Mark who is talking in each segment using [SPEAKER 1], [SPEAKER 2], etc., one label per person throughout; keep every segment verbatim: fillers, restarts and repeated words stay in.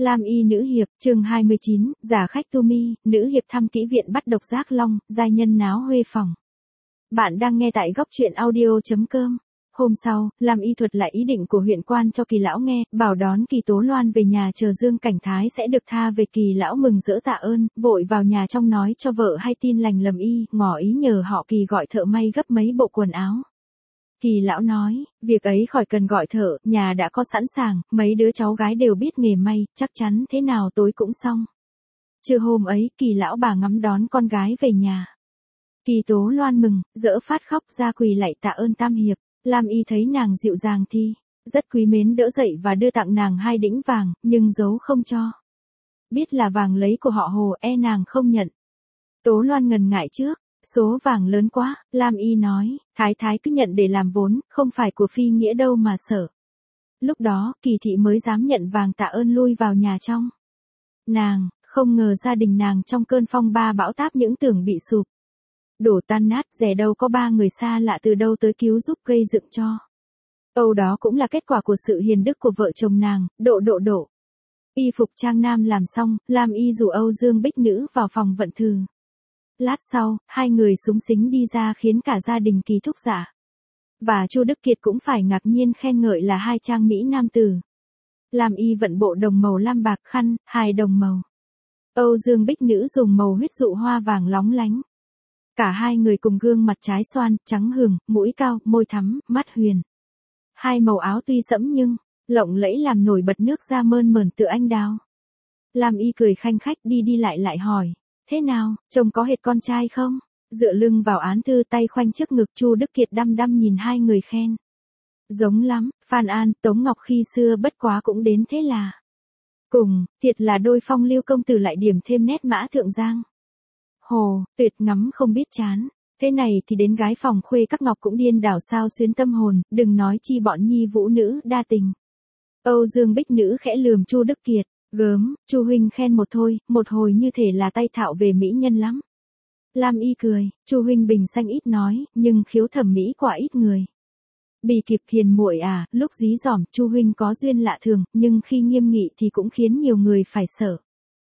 [SPEAKER 1] Lam Y nữ hiệp, chương hai mươi chín, giả khách tu mi, nữ hiệp thăm kỹ viện bắt độc giác long, giai nhân náo huê phòng. Bạn đang nghe tại góc truyện audio.com. Hôm sau, Lam Y thuật lại ý định của huyện quan cho Kỳ lão nghe, bảo đón Kỳ Tố Loan về nhà chờ Dương Cảnh Thái sẽ được tha về. Kỳ lão mừng rỡ tạ ơn, vội vào nhà trong nói cho vợ hay tin lành lầm y, ngỏ ý nhờ họ Kỳ gọi thợ may gấp mấy bộ quần áo. Kỳ lão nói, việc ấy khỏi cần gọi thợ, nhà đã có sẵn sàng, mấy đứa cháu gái đều biết nghề may, chắc chắn thế nào tối cũng xong. Trưa hôm ấy, Kỳ lão bà ngắm đón con gái về nhà. Kỳ Tố Loan mừng, dỡ phát khóc ra quỳ lạy tạ ơn tam hiệp. Lam Y thấy nàng dịu dàng thì rất quý mến đỡ dậy và đưa tặng nàng hai đĩnh vàng, nhưng giấu không cho. Biết là vàng lấy của họ Hồ, e nàng không nhận. Tố Loan ngần ngại trước, số vàng lớn quá, Lam Y nói, thái thái cứ nhận để làm vốn, không phải của phi nghĩa đâu mà sợ. Lúc đó, Kỳ thị mới dám nhận vàng tạ ơn lui vào nhà trong. Nàng, không ngờ gia đình nàng trong cơn phong ba bão táp những tưởng bị sụp đổ tan nát, rẻ đâu có ba người xa lạ từ đâu tới cứu giúp gây dựng cho. Âu đó cũng là kết quả của sự hiền đức của vợ chồng nàng, độ độ độ. Y phục trang nam làm xong, Lam Y rủ Âu Dương Bích Nữ vào phòng vận thử. Lát sau, hai người súng xính đi ra khiến cả gia đình Kỳ thúc giả và Chu Đức Kiệt cũng phải ngạc nhiên khen ngợi là hai trang mỹ nam tử. Lam Y vận bộ đồng màu lam bạc khăn, hài đồng màu. Âu Dương Bích Nữ dùng màu huyết dụ hoa vàng lóng lánh. Cả hai người cùng gương mặt trái xoan, trắng hường, mũi cao, môi thắm, mắt huyền. Hai màu áo tuy sẫm nhưng lộng lẫy làm nổi bật nước da mơn mởn tựa anh đào. Lam Y cười khanh khách đi đi lại lại hỏi, thế nào, chồng có hệt con trai không? Dựa lưng vào án thư tay khoanh trước ngực, Chu Đức Kiệt đăm đăm nhìn hai người khen. Giống lắm, Phan An, Tống Ngọc khi xưa bất quá cũng đến thế là. Cùng, thiệt là đôi phong lưu công tử lại điểm thêm nét mã thượng giang. Hồ, tuyệt ngắm không biết chán. Thế này thì đến gái phòng khuê các ngọc cũng điên đảo sao xuyến tâm hồn, đừng nói chi bọn nhi vũ nữ đa tình. Âu Dương Bích Nữ khẽ lườm Chu Đức Kiệt, gớm, Chu huynh khen một thôi, một hồi như thể là tay thạo về mỹ nhân lắm. Lam Y cười, Chu huynh bình xanh ít nói, nhưng khiếu thẩm mỹ quả ít người. Bì kịp hiền muội à, lúc dí dỏm, Chu huynh có duyên lạ thường, nhưng khi nghiêm nghị thì cũng khiến nhiều người phải sợ.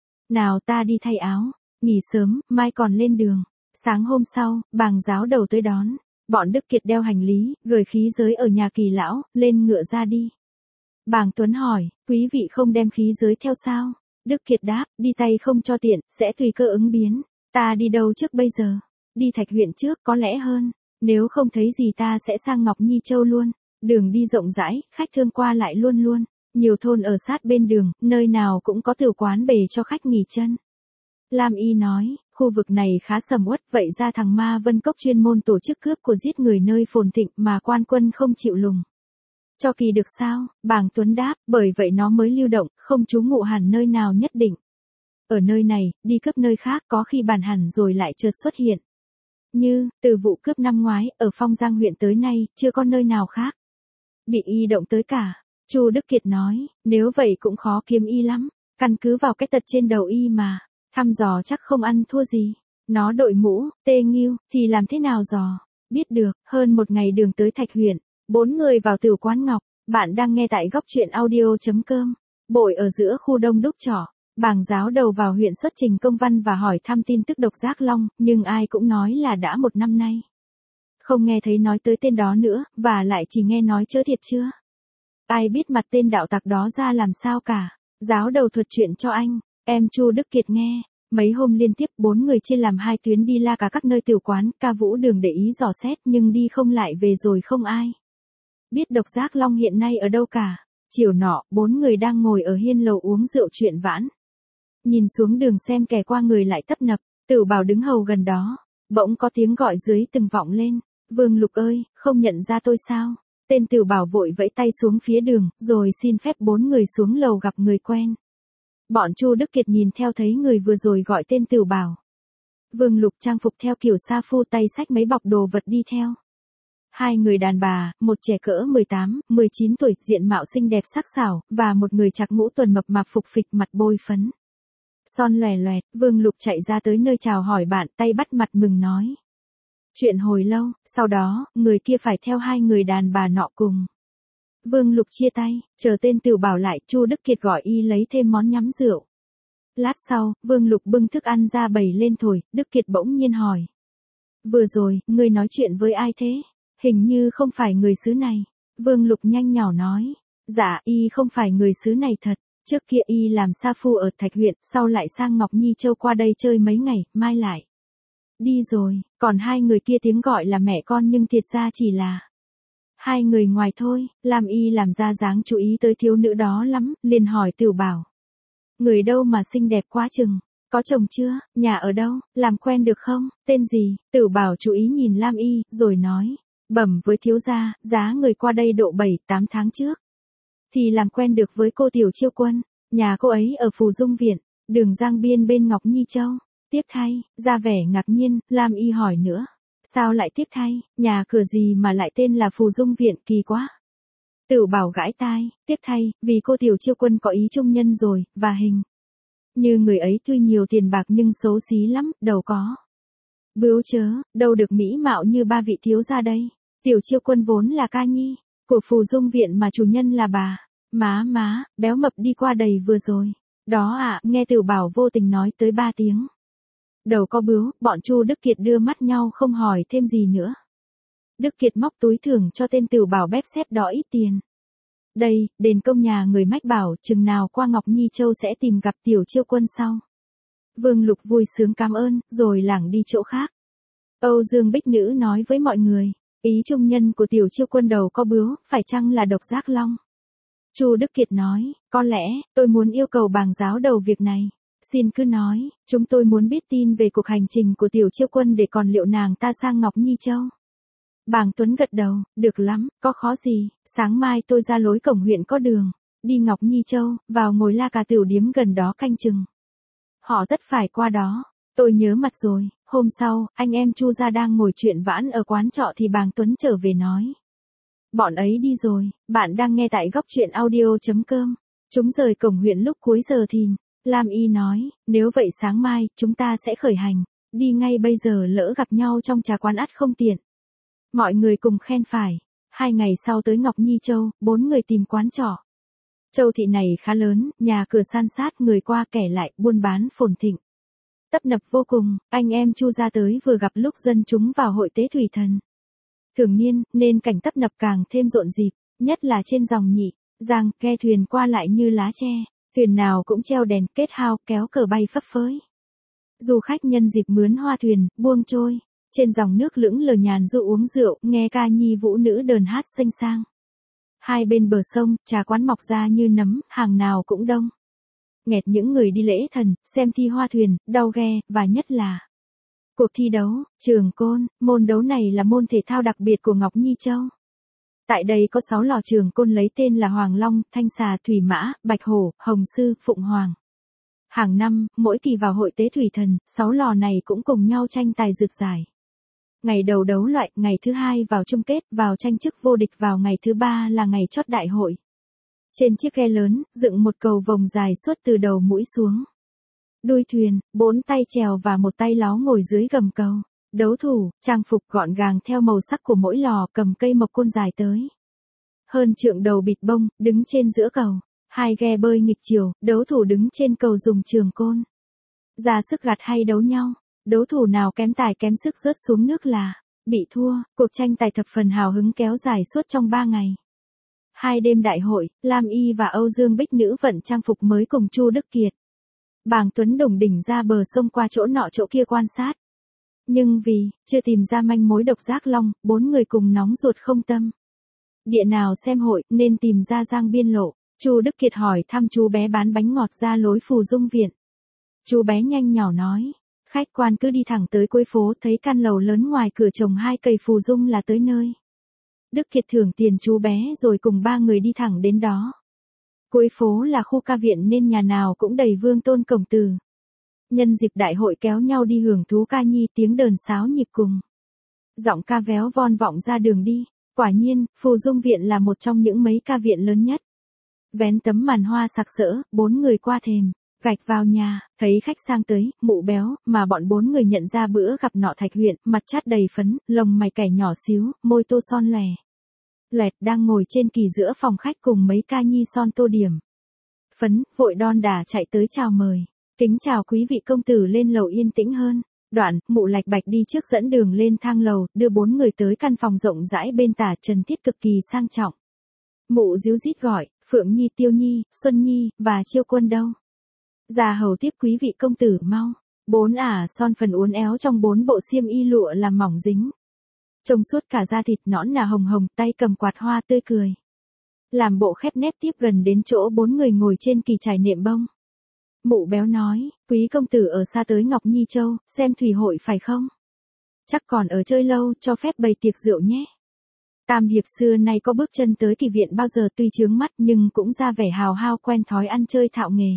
[SPEAKER 1] Nào ta đi thay áo. Nghỉ sớm, mai còn lên đường. Sáng hôm sau, bàng giáo đầu tới đón. Bọn Đức Kiệt đeo hành lý, gửi khí giới ở nhà Kỳ lão, lên ngựa ra đi. Bàng Tuấn hỏi, quý vị không đem khí giới theo sao? Đức Kiệt đáp, đi tay không cho tiện, sẽ tùy cơ ứng biến. Ta đi đâu trước bây giờ? Đi Thạch huyện trước có lẽ hơn. Nếu không thấy gì ta sẽ sang Ngọc Nhi Châu luôn. Đường đi rộng rãi, khách thương qua lại luôn luôn. Nhiều thôn ở sát bên đường, nơi nào cũng có tửu quán bề cho khách nghỉ chân. Lam Y nói, khu vực này khá sầm uất, vậy ra thằng Ma Vân Cốc chuyên môn tổ chức cướp của giết người nơi phồn thịnh mà quan quân không chịu lùng cho Kỳ được sao? Bàng Tuấn đáp, bởi vậy nó mới lưu động, không trú ngụ hẳn nơi nào nhất định. Ở nơi này, đi cướp nơi khác có khi bàn hẳn rồi lại chợt xuất hiện. Như, từ vụ cướp năm ngoái, ở Phong Giang huyện tới nay, chưa có nơi nào khác bị y động tới cả. Chu Đức Kiệt nói, nếu vậy cũng khó kiếm y lắm, căn cứ vào cái tật trên đầu y mà. Thăm dò chắc không ăn thua gì. Nó đội mũ, tê nghiêu, thì làm thế nào dò? Biết được, hơn một ngày đường tới Thạch huyện. Bốn người vào tửu quán Ngọc. Bạn đang nghe tại góc truyện audio.com. Bội ở giữa khu đông đúc trọ. Bàng giáo đầu vào huyện xuất trình công văn và hỏi thăm tin tức độc giác long, nhưng ai cũng nói là đã một năm nay. Không nghe thấy nói tới tên đó nữa, và lại chỉ nghe nói chớ thiệt chưa. Ai biết mặt tên đạo tặc đó ra làm sao cả. Giáo đầu thuật chuyện cho anh. Em Chu Đức Kiệt nghe, mấy hôm liên tiếp bốn người chia làm hai tuyến đi la cả các nơi tiểu quán, ca vũ đường để ý dò xét nhưng đi không lại về rồi không ai biết độc giác long hiện nay ở đâu cả. Chiều nọ, bốn người đang ngồi ở hiên lầu uống rượu chuyện vãn. Nhìn xuống đường xem kẻ qua người lại tấp nập, Tửu Bảo đứng hầu gần đó. Bỗng có tiếng gọi dưới từng vọng lên, Vương Lục ơi, không nhận ra tôi sao? Tên Tửu Bảo vội vẫy tay xuống phía đường, rồi xin phép bốn người xuống lầu gặp người quen. Bọn Chu Đức Kiệt nhìn theo thấy người vừa rồi gọi tên Tửu Bảo. Vương Lục trang phục theo kiểu sa phu, tay xách mấy bọc đồ vật đi theo. Hai người đàn bà, một trẻ cỡ mười tám, mười chín tuổi, diện mạo xinh đẹp sắc sảo, và một người chạc ngũ tuần mập mạp phục phịch, mặt bôi phấn son lòe loẹt. Vương Lục chạy ra tới nơi chào hỏi bạn, tay bắt mặt mừng nói. Chuyện hồi lâu, sau đó, người kia phải theo hai người đàn bà nọ cùng Vương Lục chia tay, chờ tên Tiểu Bảo lại, Chu Đức Kiệt gọi y lấy thêm món nhắm rượu. Lát sau, Vương Lục bưng thức ăn ra bày lên thổi, Đức Kiệt bỗng nhiên hỏi. Vừa rồi, ngươi nói chuyện với ai thế? Hình như không phải người xứ này. Vương Lục nhanh nhỏ nói. Dạ, y không phải người xứ này thật. Trước kia y làm sa phu ở Thạch huyện, sau lại sang Ngọc Nhi Châu qua đây chơi mấy ngày, mai lại. Đi rồi, còn hai người kia tiếng gọi là mẹ con nhưng thiệt ra chỉ là hai người ngoài thôi. Lam y làm ra dáng chú ý tới thiếu nữ đó lắm, liền hỏi Tiểu Bảo. Người đâu mà xinh đẹp quá chừng, có chồng chưa, nhà ở đâu, làm quen được không, tên gì? Tiểu Bảo chú ý nhìn Lam y, rồi nói. Bẩm với thiếu gia, giá người qua đây độ bảy tám tháng trước. Thì làm quen được với cô Tiểu Chiêu Quân, nhà cô ấy ở Phù Dung Viện, đường Giang Biên bên Ngọc Nhi Châu. Tiếc thay, ra vẻ ngạc nhiên, Lam y hỏi nữa. Sao lại tiếc thay, nhà cửa gì mà lại tên là Phù Dung Viện, kỳ quá. Tiểu Bảo gãi tai, tiếc thay, vì cô Tiểu Chiêu Quân có ý trung nhân rồi, và hình như người ấy tuy nhiều tiền bạc nhưng xấu xí lắm, đầu có bướu chớ, đâu được mỹ mạo như ba vị thiếu gia đây. Tiểu Chiêu Quân vốn là ca nhi của Phù Dung Viện mà chủ nhân là bà má má béo mập đi qua đầy vừa rồi. Đó à, nghe Tiểu Bảo vô tình nói tới ba tiếng. Đầu có bướu, bọn Chu Đức Kiệt đưa mắt nhau không hỏi thêm gì nữa. Đức Kiệt móc túi thưởng cho tên Tiểu Bảo bép xếp đỏ ít tiền. Đây, đền công nhà người mách bảo, chừng nào qua Ngọc Nhi Châu sẽ tìm gặp Tiểu Chiêu Quân sau. Vương Lục vui sướng cảm ơn, rồi lảng đi chỗ khác. Âu Dương Bích Nữ nói với mọi người, ý trung nhân của Tiểu Chiêu Quân đầu có bướu, phải chăng là Độc Giác Long? Chu Đức Kiệt nói, có lẽ, tôi muốn yêu cầu bàng giáo đầu việc này. Xin cứ nói, chúng tôi muốn biết tin về cuộc hành trình của Tiểu Chiêu Quân để còn liệu nàng ta sang Ngọc Nhi Châu. Bàng Tuấn gật đầu, được lắm, có khó gì, sáng mai tôi ra lối cổng huyện có đường, đi Ngọc Nhi Châu, vào ngồi la cà tiểu điếm gần đó canh chừng. Họ tất phải qua đó, tôi nhớ mặt rồi. Hôm sau, anh em Chu gia đang ngồi chuyện vãn ở quán trọ thì Bàng Tuấn trở về nói. Bọn ấy đi rồi, bạn đang nghe tại góc truyện audio.com. Chúng rời cổng huyện lúc cuối giờ thìn. Lam y nói, nếu vậy sáng mai, chúng ta sẽ khởi hành, đi ngay bây giờ lỡ gặp nhau trong trà quán ắt không tiện. Mọi người cùng khen phải. Hai ngày sau tới Ngọc Nhi Châu, bốn người tìm quán trọ. Châu thị này khá lớn, nhà cửa san sát, người qua kẻ lại, buôn bán phồn thịnh. Tấp nập vô cùng, anh em Chu gia tới vừa gặp lúc dân chúng vào hội tế thủy thần thường niên, nên cảnh tấp nập càng thêm rộn rịp, nhất là trên dòng Nhị Giang, ghe thuyền qua lại như lá tre, thuyền nào cũng treo đèn kết hao, kéo cờ bay phấp phới. Du khách nhân dịp mướn hoa thuyền, buông trôi, trên dòng nước lững lờ nhàn du uống rượu, nghe ca nhi vũ nữ đờn hát xinh sang. Hai bên bờ sông, trà quán mọc ra như nấm, hàng nào cũng đông. Nghẹt những người đi lễ thần, xem thi hoa thuyền, đau ghe, và nhất là cuộc thi đấu, trường côn. Môn đấu này là môn thể thao đặc biệt của Ngọc Nhi Châu. Tại đây có sáu lò trường côn lấy tên là Hoàng Long, Thanh Xà, Thủy Mã, Bạch Hổ, Hồng Sư, Phụng Hoàng. Hàng năm, mỗi kỳ vào hội tế thủy thần, sáu lò này cũng cùng nhau tranh tài rực giải. Ngày đầu đấu loại, ngày thứ hai vào chung kết, vào tranh chức vô địch, vào ngày thứ ba là ngày chót đại hội. Trên chiếc ghe lớn, dựng một cầu vồng dài suốt từ đầu mũi xuống đuôi thuyền, bốn tay chèo và một tay ló ngồi dưới gầm cầu. Đấu thủ, trang phục gọn gàng theo màu sắc của mỗi lò, cầm cây mộc côn dài tới hơn trượng đầu bịt bông, đứng trên giữa cầu. Hai ghe bơi nghịch chiều, đấu thủ đứng trên cầu dùng trường côn ra sức gạt hay đấu nhau. Đấu thủ nào kém tài kém sức rớt xuống nước là bị thua. Cuộc tranh tài thập phần hào hứng kéo dài suốt trong ba ngày. Hai đêm đại hội, Lam y và Âu Dương Bích Nữ vận trang phục mới cùng Chu Đức Kiệt. Bàng Tuấn đủng đỉnh ra bờ sông qua chỗ nọ chỗ kia quan sát. Nhưng vì chưa tìm ra manh mối Độc Giác Long, bốn người cùng nóng ruột không tâm địa nào xem hội, nên tìm ra Giang Biên lộ. Chu Đức Kiệt hỏi thăm chú bé bán bánh ngọt ra lối Phù Dung Viện. Chú bé nhanh nhỏ nói, khách quan cứ đi thẳng tới cuối phố, thấy căn lầu lớn ngoài cửa trồng hai cây phù dung là tới nơi. Đức Kiệt thưởng tiền chú bé rồi cùng ba người đi thẳng đến đó. Cuối phố là khu ca viện nên nhà nào cũng đầy vương tôn cổng từ. Nhân dịp đại hội kéo nhau đi hưởng thú ca nhi, tiếng đờn sáo nhịp cùng giọng ca véo von vọng ra đường đi. Quả nhiên, Phù Dung Viện là một trong những mấy ca viện lớn nhất. Vén tấm màn hoa sặc sỡ, bốn người qua thềm gạch vào nhà, thấy khách sang tới, mụ béo, mà bọn bốn người nhận ra bữa gặp nọ Thạch huyện, mặt chát đầy phấn, lồng mày kẻ nhỏ xíu, môi tô son lòe. Loẹt đang ngồi trên kỳ giữa phòng khách cùng mấy ca nhi son tô điểm phấn, vội đon đả chạy tới chào mời. Kính chào quý vị công tử, lên lầu yên tĩnh hơn. Đoạn, mụ Lạch Bạch đi trước dẫn đường lên thang lầu, đưa bốn người tới căn phòng rộng rãi bên tả trần thiết cực kỳ sang trọng. Mụ díu dít gọi, Phượng Nhi, Tiêu Nhi, Xuân Nhi, và Chiêu Quân đâu? Già hầu tiếp quý vị công tử mau. Bốn ả son phần uốn éo trong bốn bộ xiêm y lụa làm mỏng dính. Trông suốt cả da thịt nõn nà hồng hồng, tay cầm quạt hoa tươi cười. Làm bộ khép nép tiếp gần đến chỗ bốn người ngồi trên kỳ trải nệm bông. Mụ béo nói, quý công tử ở xa tới Ngọc Nhi Châu, xem thủy hội phải không? Chắc còn ở chơi lâu, cho phép bày tiệc rượu nhé. Tam hiệp xưa nay có bước chân tới kỳ viện bao giờ tuy chướng mắt nhưng cũng ra vẻ hào hao quen thói ăn chơi thạo nghề.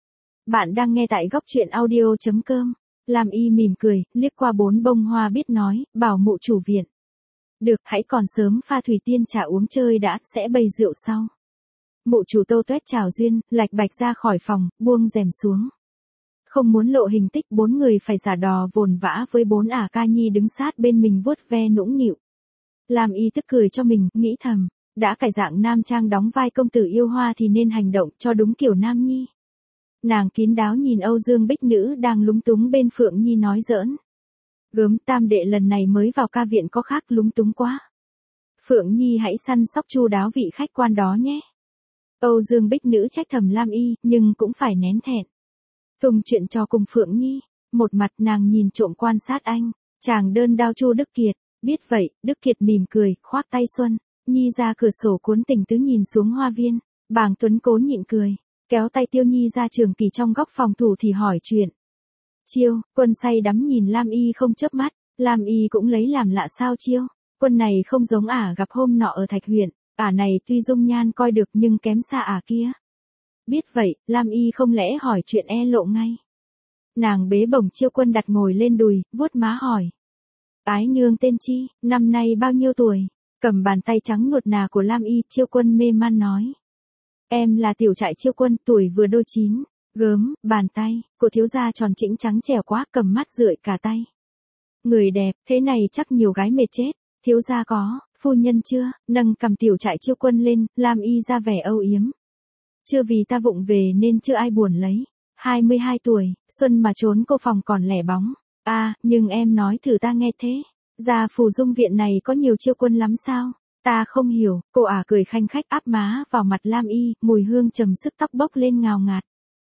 [SPEAKER 1] Bạn đang nghe tại góc truyện audio.com. Lam Y mỉm cười, liếc qua bốn bông hoa biết nói, bảo mụ chủ viện. Được, hãy còn sớm pha thủy tiên trà uống chơi đã, sẽ bày rượu sau. Mụ chủ Tâu Tuét chào duyên, Lạch Bạch ra khỏi phòng, buông rèm xuống. Không muốn lộ hình tích, bốn người phải giả đò vồn vã với bốn ả ca nhi đứng sát bên mình vuốt ve nũng nịu. Lam Y tức cười cho mình, nghĩ thầm, đã cải dạng nam trang đóng vai công tử yêu hoa thì nên hành động cho đúng kiểu nam nhi. Nàng kín đáo nhìn Âu Dương Bích Nữ đang lúng túng bên Phượng Nhi nói giỡn. Gớm, tam đệ lần này mới vào ca viện có khác lúng túng quá. Phượng Nhi hãy săn sóc chu đáo vị khách quan đó nhé. Âu Dương Bích Nữ trách thầm Lam Y, nhưng cũng phải nén thẹn. Tùng chuyện trò cùng Phượng Nhi, một mặt nàng nhìn trộm quan sát anh, chàng đơn đao Chu Đức Kiệt, biết vậy, Đức Kiệt mỉm cười, khoác tay Xuân, Nhi ra cửa sổ cuốn tình tứ nhìn xuống hoa viên, Bàng Tuấn cố nhịn cười, kéo tay Tiêu Nhi ra Trường Kỳ trong góc phòng thủ thì hỏi chuyện. Chiêu, Quân say đắm nhìn Lam Y không chớp mắt, Lam Y cũng lấy làm lạ sao Chiêu, Quân này không giống ả gặp hôm nọ ở Thạch huyện, ả này tuy dung nhan coi được nhưng kém xa ả kia. Biết vậy, Lam Y không lẽ hỏi chuyện e lộ ngay. Nàng bế bổng Chiêu Quân đặt ngồi lên đùi, vuốt má hỏi. Ái nương tên chi, năm nay bao nhiêu tuổi? Cầm bàn tay trắng nuột nà của Lam Y, Chiêu Quân mê man nói. Em là tiểu trại Chiêu Quân, tuổi vừa đôi chín. Gớm, bàn tay của thiếu gia tròn trĩnh trắng trẻo quá, cầm mắt rượi cả tay. Người đẹp, thế này chắc nhiều gái mệt chết. Thiếu gia có phu nhân chưa? Nâng cầm tiểu trại Chiêu Quân lên, Lam Y ra vẻ âu yếm. Chưa, vì ta vụng về nên chưa ai buồn lấy. hai mươi hai tuổi, xuân mà trốn cô phòng còn lẻ bóng. À, nhưng em nói thử ta nghe thế. Gia phù dung viện này có nhiều Chiêu Quân lắm sao? Ta không hiểu. Cô ả cười khanh khách áp má vào mặt Lam Y, mùi hương trầm sức tóc bốc lên ngào ngạt.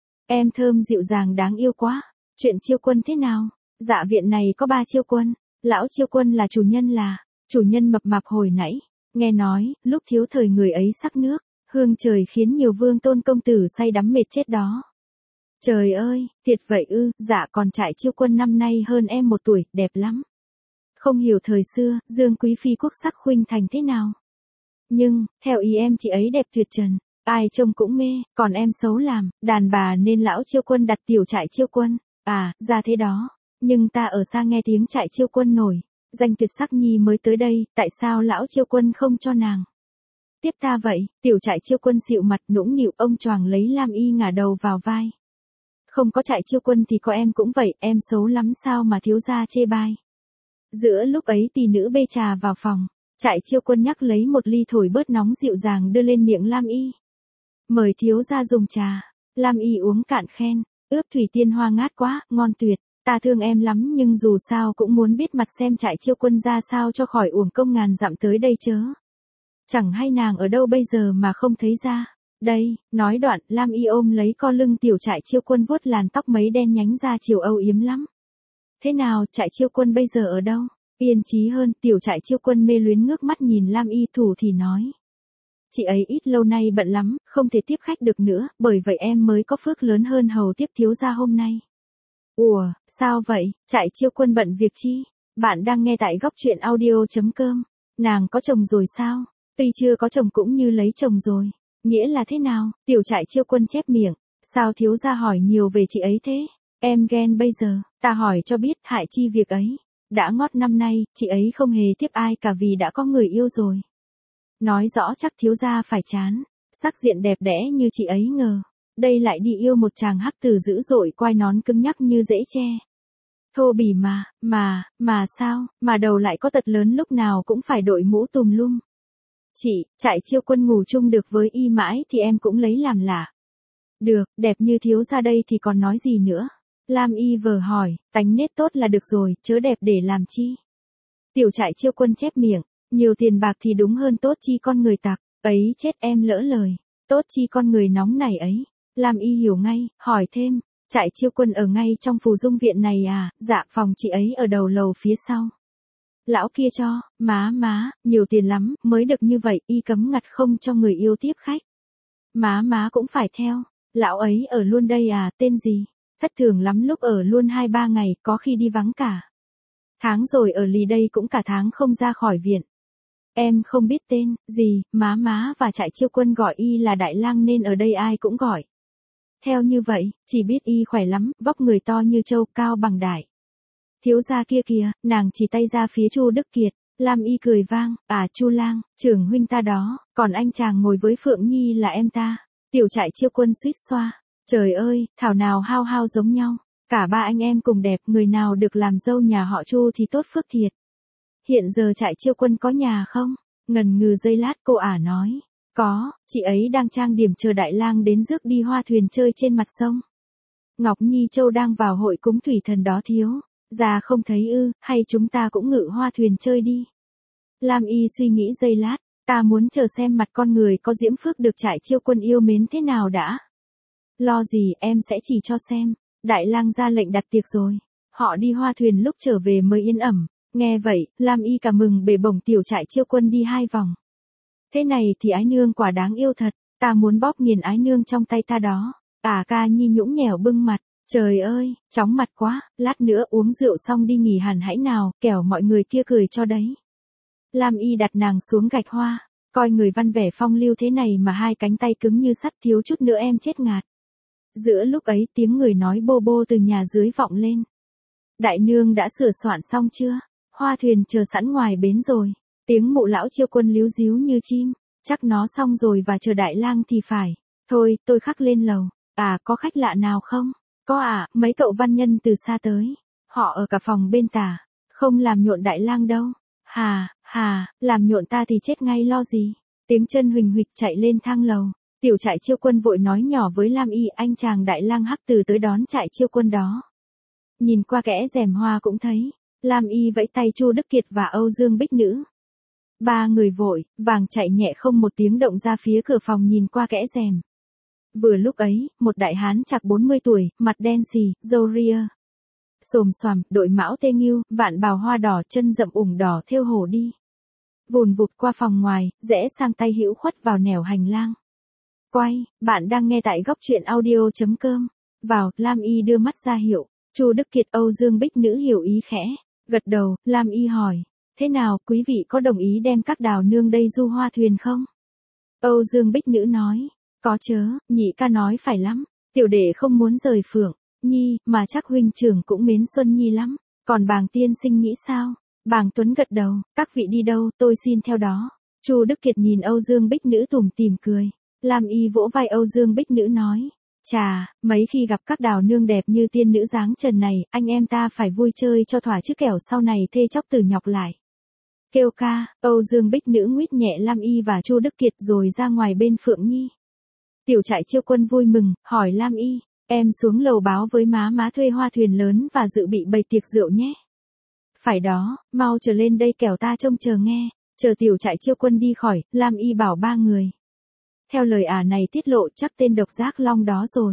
[SPEAKER 1] Em thơm dịu dàng đáng yêu quá. Chuyện Chiêu Quân thế nào? Dạ viện này có ba Chiêu Quân. Lão Chiêu Quân là chủ nhân là, chủ nhân mập mạp hồi nãy. Nghe nói, lúc thiếu thời người ấy sắc nước, hương trời khiến nhiều vương tôn công tử say đắm mệt chết đó. Trời ơi, thiệt vậy ư, dạ còn trại Chiêu Quân năm nay hơn em một tuổi, đẹp lắm. Không hiểu thời xưa, Dương Quý Phi quốc sắc khuynh thành thế nào. Nhưng, theo ý em chị ấy đẹp tuyệt trần, ai trông cũng mê, còn em xấu làm, đàn bà nên lão Chiêu Quân đặt tiểu trại Chiêu Quân. À, ra thế đó. Nhưng ta ở xa nghe tiếng trại Chiêu Quân nổi, danh tuyệt sắc nhi mới tới đây, tại sao lão Chiêu Quân không cho nàng? Tiếp ta vậy, tiểu trại Chiêu Quân xịu mặt nũng nịu, ông choàng lấy Lam Y ngả đầu vào vai. Không có trại Chiêu Quân thì có em cũng vậy, em xấu lắm sao mà thiếu gia chê bai. Giữa lúc ấy tỷ nữ bê trà vào phòng, trại Chiêu Quân nhắc lấy một ly thổi bớt nóng dịu dàng đưa lên miệng Lam Y. Mời thiếu gia dùng trà. Lam Y uống cạn khen, ướp thủy tiên hoa ngát quá, ngon tuyệt. Ta thương em lắm nhưng dù sao cũng muốn biết mặt xem trại Chiêu Quân ra sao cho khỏi uổng công ngàn dặm tới đây chớ. Chẳng hay nàng ở đâu bây giờ mà không thấy ra. Đây, nói đoạn, Lam Y ôm lấy co lưng tiểu trại Chiêu Quân vuốt làn tóc mấy đen nhánh ra chiều âu yếm lắm. Thế nào, trại Chiêu Quân bây giờ ở đâu? Yên chí hơn, tiểu trại Chiêu Quân mê luyến ngước mắt nhìn Lam Y thủ thì nói. Chị ấy ít lâu nay bận lắm, không thể tiếp khách được nữa, bởi vậy em mới có phước lớn hơn hầu tiếp thiếu gia hôm nay. Ủa, sao vậy, trại Chiêu Quân bận việc chi? Bạn đang nghe tại góc truyện audio.com. Nàng có chồng rồi sao? Tuy chưa có chồng cũng như lấy chồng rồi. Nghĩa là thế nào? Tiểu trại Chiêu Quân chép miệng. Sao thiếu gia hỏi nhiều về chị ấy thế? Em ghen bây giờ, ta hỏi cho biết hại chi việc ấy. Đã ngót năm nay, chị ấy không hề tiếp ai cả vì đã có người yêu rồi. Nói rõ chắc thiếu gia phải chán. Sắc diện đẹp đẽ như chị ấy ngờ. Đây lại đi yêu một chàng hắc tử dữ dội quai nón cứng nhắc như rễ tre. Thô bỉ mà, mà, mà sao, mà đầu lại có tật lớn lúc nào cũng phải đội mũ tùm lum. Chị, trại chiêu quân ngủ chung được với y mãi thì em cũng lấy làm lạ. Được, đẹp như thiếu gia đây thì còn nói gì nữa. Lam y vờ hỏi, tánh nết tốt là được rồi, chớ đẹp để làm chi. Tiểu trại chiêu quân chép miệng, nhiều tiền bạc thì đúng hơn tốt chi con người tặc, ấy chết em lỡ lời, tốt chi con người nóng này ấy. Lam y hiểu ngay, hỏi thêm, trại chiêu quân ở ngay trong phù dung viện này à, dạ phòng chị ấy ở đầu lầu phía sau. Lão kia cho, má má, nhiều tiền lắm, mới được như vậy, y cấm ngặt không cho người yêu tiếp khách. Má má cũng phải theo, lão ấy ở luôn đây à, tên gì? Thất thường lắm lúc ở luôn hai ba ngày, có khi đi vắng cả. Tháng rồi ở lì đây cũng cả tháng không ra khỏi viện. Em không biết tên, gì, má má và trại chiêu quân gọi y là đại lang nên ở đây ai cũng gọi. Theo như vậy, chỉ biết y khỏe lắm, vóc người to như trâu, cao bằng đại. Thiếu gia kia kìa, nàng chỉ tay ra phía Chu Đức Kiệt, Lam y cười vang, à Chu lang, trưởng huynh ta đó, còn anh chàng ngồi với Phượng Nhi là em ta. Tiểu trại chiêu quân suýt xoa, trời ơi, thảo nào hao hao giống nhau, cả ba anh em cùng đẹp, người nào được làm dâu nhà họ Chu thì tốt phước thiệt. Hiện giờ trại chiêu quân có nhà không? Ngần ngừ giây lát cô ả nói, có, chị ấy đang trang điểm chờ đại lang đến rước đi hoa thuyền chơi trên mặt sông. Ngọc Nhi Châu đang vào hội cúng thủy thần đó thiếu. Già không thấy ư, hay chúng ta cũng ngự hoa thuyền chơi đi. Lam y suy nghĩ giây lát, ta muốn chờ xem mặt con người có diễm phước được trại chiêu quân yêu mến thế nào đã. Lo gì, em sẽ chỉ cho xem. Đại lang ra lệnh đặt tiệc rồi. Họ đi hoa thuyền lúc trở về mới yên ẩm. Nghe vậy, Lam y cả mừng bể bổng tiểu trại chiêu quân đi hai vòng. Thế này thì ái nương quả đáng yêu thật, ta muốn bóp nghiền ái nương trong tay ta đó. Ả ca nhi nhũng nhẽo bưng mặt. Trời ơi, chóng mặt quá, lát nữa uống rượu xong đi nghỉ hẳn hãy nào, kẻo mọi người kia cười cho đấy. Lam y đặt nàng xuống gạch hoa, coi người văn vẻ phong lưu thế này mà hai cánh tay cứng như sắt thiếu chút nữa em chết ngạt. Giữa lúc ấy tiếng người nói bô bô từ nhà dưới vọng lên. Đại nương đã sửa soạn xong chưa? Hoa thuyền chờ sẵn ngoài bến rồi. Tiếng mụ lão chiêu quân líu díu như chim, chắc nó xong rồi và chờ đại lang thì phải. Thôi, tôi khắc lên lầu. À, có khách lạ nào không? Có à, mấy cậu văn nhân từ xa tới. Họ ở cả phòng bên tả. Không làm nhộn đại lang đâu. Hà, hà, làm nhộn ta thì chết ngay lo gì. Tiếng chân huỳnh huỵch chạy lên thang lầu. Tiểu trại chiêu quân vội nói nhỏ với Lam y, anh chàng đại lang hắc từ tới đón trại chiêu quân đó. Nhìn qua kẽ rèm hoa cũng thấy. Lam y vẫy tay Chu Đức Kiệt và Âu Dương Bích Nữ. Ba người vội, vàng chạy nhẹ không một tiếng động ra phía cửa phòng nhìn qua kẽ rèm. Vừa lúc ấy, một đại hán chạc bốn mươi tuổi, mặt đen xì, râu ria. Xồm xoàm, đội mão tê nghiêu, vạn bào hoa đỏ, chân rậm ủng đỏ thêu hổ đi. Vùn vụt qua phòng ngoài, rẽ sang tay hữu khuất vào nẻo hành lang. Quay, bạn đang nghe tại góc truyện audio chấm com. Vào, Lam y đưa mắt ra hiệu. Chu Đức Kiệt Âu Dương Bích Nữ hiểu ý khẽ. Gật đầu, Lam y hỏi. Thế nào, quý vị có đồng ý đem các đào nương đây du hoa thuyền không? Âu Dương Bích Nữ nói. Có chớ, nhị ca nói phải lắm. Tiểu đệ không muốn rời Phượng Nhi, mà chắc huynh trưởng cũng mến Xuân Nhi lắm. Còn bàng tiên sinh nghĩ sao? Bàng Tuấn gật đầu, các vị đi đâu, tôi xin theo đó. Chu Đức Kiệt nhìn Âu Dương Bích Nữ tủm tỉm cười. Lam y vỗ vai Âu Dương Bích Nữ nói. Chà, mấy khi gặp các đào nương đẹp như tiên nữ dáng trần này, anh em ta phải vui chơi cho thỏa chứ kẻo sau này thê chóc tử nhọc lại. Kêu ca, Âu Dương Bích Nữ nguyết nhẹ Lam y và Chu Đức Kiệt rồi ra ngoài bên Phượng Nhi. Tiểu trại chiêu quân vui mừng, hỏi Lam y, em xuống lầu báo với má má thuê hoa thuyền lớn và dự bị bày tiệc rượu nhé. Phải đó, mau trở lên đây kẻo ta trông chờ nghe. Chờ tiểu trại chiêu quân đi khỏi, Lam y bảo ba người. Theo lời ả này tiết lộ chắc tên độc giác long đó rồi.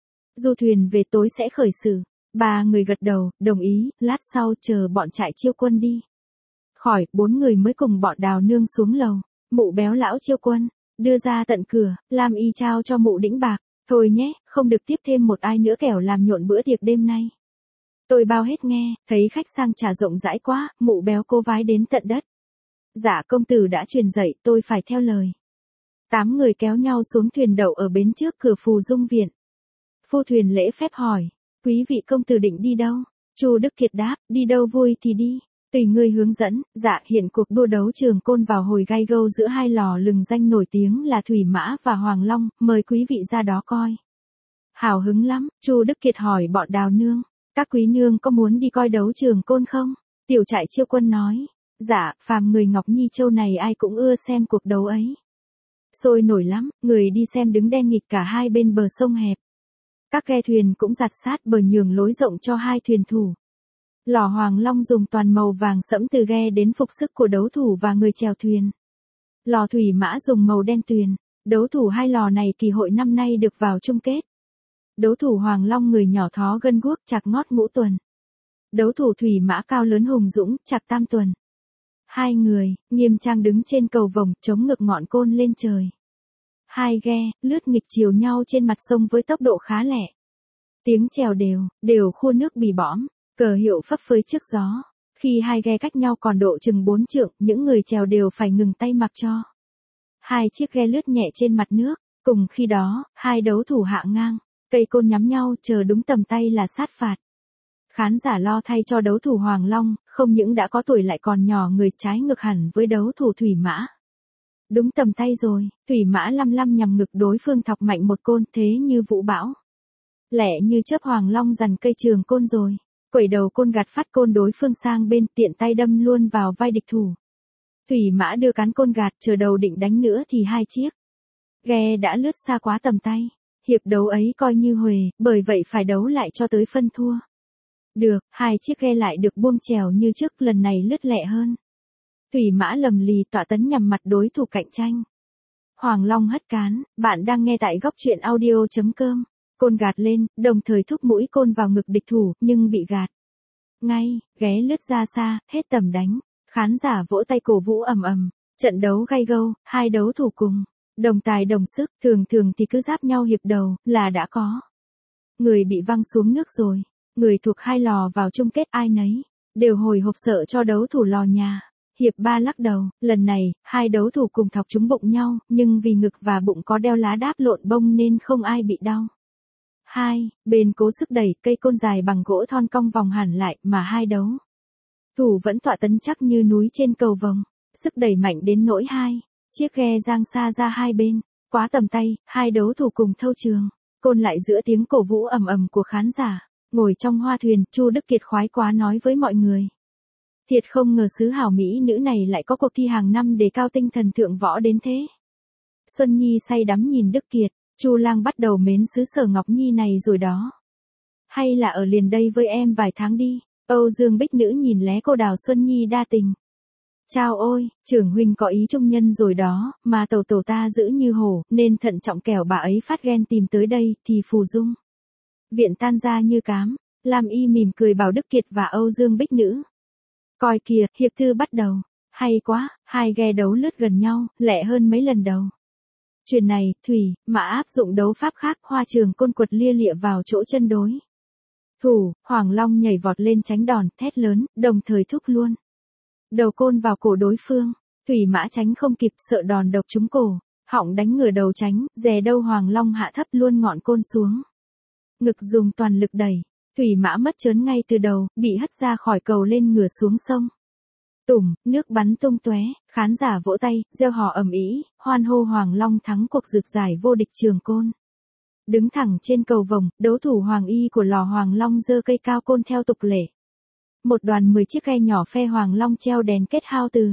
[SPEAKER 1] Du thuyền về tối sẽ khởi xử. Ba người gật đầu, đồng ý, lát sau chờ bọn trại chiêu quân đi. Khỏi, bốn người mới cùng bọn đào nương xuống lầu. Mụ béo lão chiêu quân, đưa ra tận cửa, Lam y trao cho mụ đĩnh bạc. Thôi nhé, không được tiếp thêm một ai nữa kẻo làm nhộn bữa tiệc đêm nay. Tôi bao hết nghe, thấy khách sang trà rộng rãi quá, mụ béo cô vái đến tận đất. Dạ công tử đã truyền dạy, tôi phải theo lời. Tám người kéo nhau xuống thuyền đậu ở bến trước cửa phù dung viện. Phu thuyền lễ phép hỏi, quý vị công tử định đi đâu? Chu Đức Kiệt đáp, đi đâu vui thì đi. Tùy ngươi hướng dẫn. Dạ hiện cuộc đua đấu trường côn vào hồi gai gâu giữa hai lò lừng danh nổi tiếng là Thủy Mã và Hoàng Long, mời quý vị ra đó coi. Hào hứng lắm, Chu Đức Kiệt hỏi bọn đào nương, các quý nương có muốn đi coi đấu trường côn không? Tiểu trại chiêu quân nói, Dạ, phàm người Ngọc Nhi Châu này ai cũng ưa xem cuộc đấu ấy. Sôi nổi lắm, người đi xem đứng đen nghịt cả hai bên bờ sông hẹp. Các ghe thuyền cũng giặt sát bờ nhường lối rộng cho hai thuyền thủ. Lò Hoàng Long dùng toàn màu vàng sẫm từ ghe đến phục sức của đấu thủ và người chèo thuyền. Lò Thủy Mã dùng màu đen tuyền. Đấu thủ hai lò này kỳ hội năm nay được vào chung kết. Đấu thủ Hoàng Long người nhỏ thó gân guốc chạc ngót ngũ tuần. Đấu thủ Thủy Mã cao lớn hùng dũng chạc tam tuần. Hai người, nghiêm trang đứng trên cầu vồng, chống ngực ngọn côn lên trời. Hai ghe, lướt nghịch chiều nhau trên mặt sông với tốc độ khá lẹ. Tiếng chèo đều, đều khua nước bì bõm, cờ hiệu phấp phới trước gió. Khi hai ghe cách nhau còn độ chừng bốn trượng, những người chèo đều phải ngừng tay mặc cho. Hai chiếc ghe lướt nhẹ trên mặt nước, cùng khi đó, hai đấu thủ hạ ngang, cây côn nhắm nhau chờ đúng tầm tay là sát phạt. Khán giả lo thay cho đấu thủ Hoàng Long, không những đã có tuổi lại còn nhỏ người trái ngược hẳn với đấu thủ Thủy Mã. Đúng tầm tay rồi, Thủy Mã lăm lăm nhằm ngực đối phương thọc mạnh một côn thế như vũ bão. Lẻ như chớp Hoàng Long dằn cây trường côn rồi, quẩy đầu côn gạt phát côn đối phương sang bên tiện tay đâm luôn vào vai địch thủ. Thủy Mã đưa cán côn gạt chờ đầu định đánh nữa thì hai chiếc ghe đã lướt xa quá tầm tay. Hiệp đấu ấy coi như huề, bởi vậy phải đấu lại cho tới phân thua. Được, hai chiếc ghe lại được buông chèo như trước, lần này lướt lẹ hơn. Thủy Mã lầm lì tọa tấn nhằm mặt đối thủ cạnh tranh. Hoàng Long hất cán, bạn đang nghe tại góc truyện audio chấm com. Côn gạt lên, đồng thời thúc mũi côn vào ngực địch thủ, nhưng bị gạt. Ngay, ghé lướt ra xa, hết tầm đánh. Khán giả vỗ tay cổ vũ ầm ầm. Trận đấu gay gâu, hai đấu thủ cùng. Đồng tài đồng sức, thường thường thì cứ giáp nhau hiệp đầu, là đã có người bị văng xuống nước rồi. Người thuộc hai lò vào chung kết ai nấy đều hồi hộp sợ cho đấu thủ lò nhà. Hiệp ba lắc đầu, lần này, hai đấu thủ cùng thọc trúng bụng nhau, nhưng vì ngực và bụng có đeo lá đáp lộn bông nên không ai bị đau. Hai, bên cố sức đẩy, cây côn dài bằng gỗ thon cong vòng hẳn lại, mà hai đấu thủ vẫn tọa tấn chắc như núi trên cầu vồng. Sức đẩy mạnh đến nỗi hai chiếc ghe giang xa ra hai bên, quá tầm tay, hai đấu thủ cùng thâu trường. Côn lại giữa tiếng cổ vũ ầm ầm của khán giả. Ngồi trong hoa thuyền, Chu Đức Kiệt khoái quá nói với mọi người. Thiệt không ngờ xứ hảo mỹ nữ này lại có cuộc thi hàng năm đề cao tinh thần thượng võ đến thế. Xuân Nhi say đắm nhìn Đức Kiệt, Chu Lang bắt đầu mến xứ sở Ngọc Nhi này rồi đó. Hay là ở liền đây với em vài tháng đi. Âu Dương Bích Nữ nhìn lé cô Đào Xuân Nhi đa tình. Chao ôi, trưởng huynh có ý trung nhân rồi đó, mà tàu tàu ta giữ như hổ, nên thận trọng kẻo bà ấy phát ghen tìm tới đây, thì phù dung viện tan ra như cám. Lam Y mỉm cười bảo Đức Kiệt và Âu Dương Bích Nữ. Coi kìa, hiệp thư bắt đầu. Hay quá, hai ghe đấu lướt gần nhau, lẹ hơn mấy lần đầu. Chuyện này, Thủy Mã áp dụng đấu pháp khác, hoa trường côn quật lia lịa vào chỗ chân đối thủ. Hoàng Long nhảy vọt lên tránh đòn, thét lớn, đồng thời thúc luôn đầu côn vào cổ đối phương. Thủy Mã tránh không kịp, sợ đòn độc trúng cổ, họng đánh ngửa đầu tránh, dè đâu Hoàng Long hạ thấp luôn ngọn côn xuống. Ngực dùng toàn lực đẩy, Thủy Mã mất chớn ngay từ đầu, bị hất ra khỏi cầu lên ngửa xuống sông. Tủm, nước bắn tung tóe, khán giả vỗ tay, reo hò ầm ĩ, hoan hô Hoàng Long thắng cuộc rực giải vô địch trường côn. Đứng thẳng trên cầu vồng, đấu thủ Hoàng Y của lò Hoàng Long giơ cây cao côn theo tục lệ. Một đoàn mười chiếc ghe nhỏ phe Hoàng Long treo đèn kết hao từ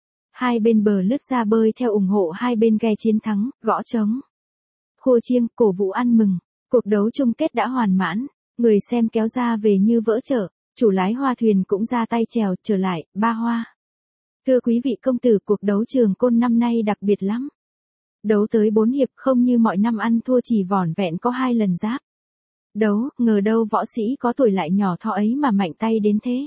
[SPEAKER 1] hai bên bờ lướt ra bơi theo ủng hộ hai bên ghe chiến thắng, gõ trống, khua chiêng, cổ vũ ăn mừng. Cuộc đấu chung kết đã hoàn mãn, người xem kéo ra về như vỡ chợ, chủ lái hoa thuyền cũng ra tay chèo trở lại, ba hoa. Thưa quý vị công tử, cuộc đấu trường côn năm nay đặc biệt lắm. Đấu tới bốn hiệp, không như mọi năm ăn thua chỉ vỏn vẹn có hai lần giáp đấu, ngờ đâu võ sĩ có tuổi lại nhỏ thọ ấy mà mạnh tay đến thế.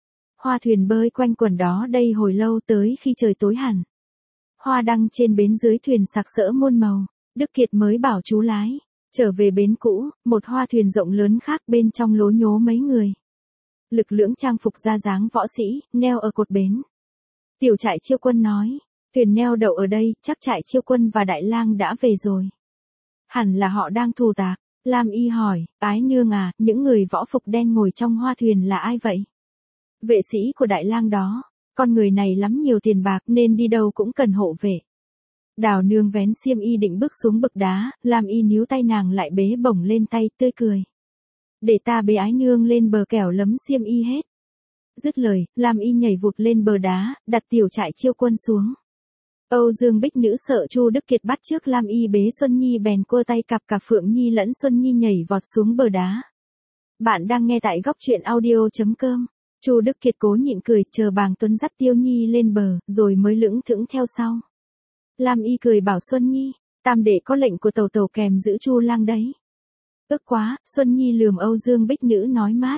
[SPEAKER 1] Hoa thuyền bơi quanh quần đó đây hồi lâu, tới khi trời tối hẳn. Hoa đăng trên bến dưới thuyền sặc sỡ muôn màu, Đức Kiệt mới bảo chú lái trở về bến cũ, một hoa thuyền rộng lớn khác, bên trong lố nhố mấy người. Lực lưỡng trang phục ra dáng võ sĩ, neo ở cột bến. Tiểu trại Chiêu Quân nói, thuyền neo đậu ở đây, chắc trại Chiêu Quân và Đại Lang đã về rồi. Hẳn là họ đang thù tạc. Lam Y hỏi, ái nương à, những người võ phục đen ngồi trong hoa thuyền là ai vậy? Vệ sĩ của Đại Lang đó, con người này lắm nhiều tiền bạc nên đi đâu cũng cần hộ vệ. Đào nương vén xiêm y định bước xuống bậc đá, Lam Y níu tay nàng lại bế bổng lên tay, tươi cười. Để ta bế ái nương lên bờ kẻo lấm xiêm y hết. Dứt lời, Lam Y nhảy vụt lên bờ đá, đặt tiểu trại chiêu quân xuống. Âu Dương Bích Nữ sợ Chu Đức Kiệt bắt trước Lam Y bế Xuân Nhi bèn cua tay cặp cả Phượng Nhi lẫn Xuân Nhi nhảy vọt xuống bờ đá. Bạn đang nghe tại góc truyện audio.com. Chu Đức Kiệt cố nhịn cười, chờ Bàng Tuấn dắt Tiêu Nhi lên bờ, rồi mới lững thững theo sau. Lam Y cười bảo Xuân Nhi, tam đệ có lệnh của tàu tàu kèm giữ Chu Lang đấy. Ức quá, Xuân Nhi lườm Âu Dương Bích Nữ nói mát.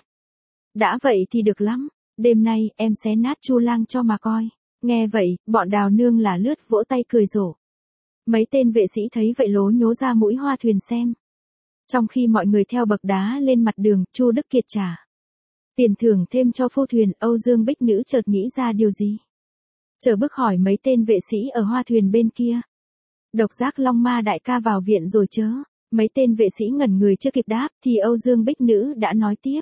[SPEAKER 1] Đã vậy thì được lắm, đêm nay em xé nát Chu Lang cho mà coi. Nghe vậy, bọn Đào Nương là lướt vỗ tay cười rộ. Mấy tên vệ sĩ thấy vậy lố nhố ra mũi hoa thuyền xem. Trong khi mọi người theo bậc đá lên mặt đường, Chu Đức Kiệt trả tiền thưởng thêm cho phu thuyền. Âu Dương Bích Nữ chợt nghĩ ra điều gì. Chờ bước hỏi mấy tên vệ sĩ ở hoa thuyền bên kia. Độc Giác Long Ma đại ca vào viện rồi chớ. Mấy tên vệ sĩ ngẩn người chưa kịp đáp thì Âu Dương Bích Nữ đã nói tiếp.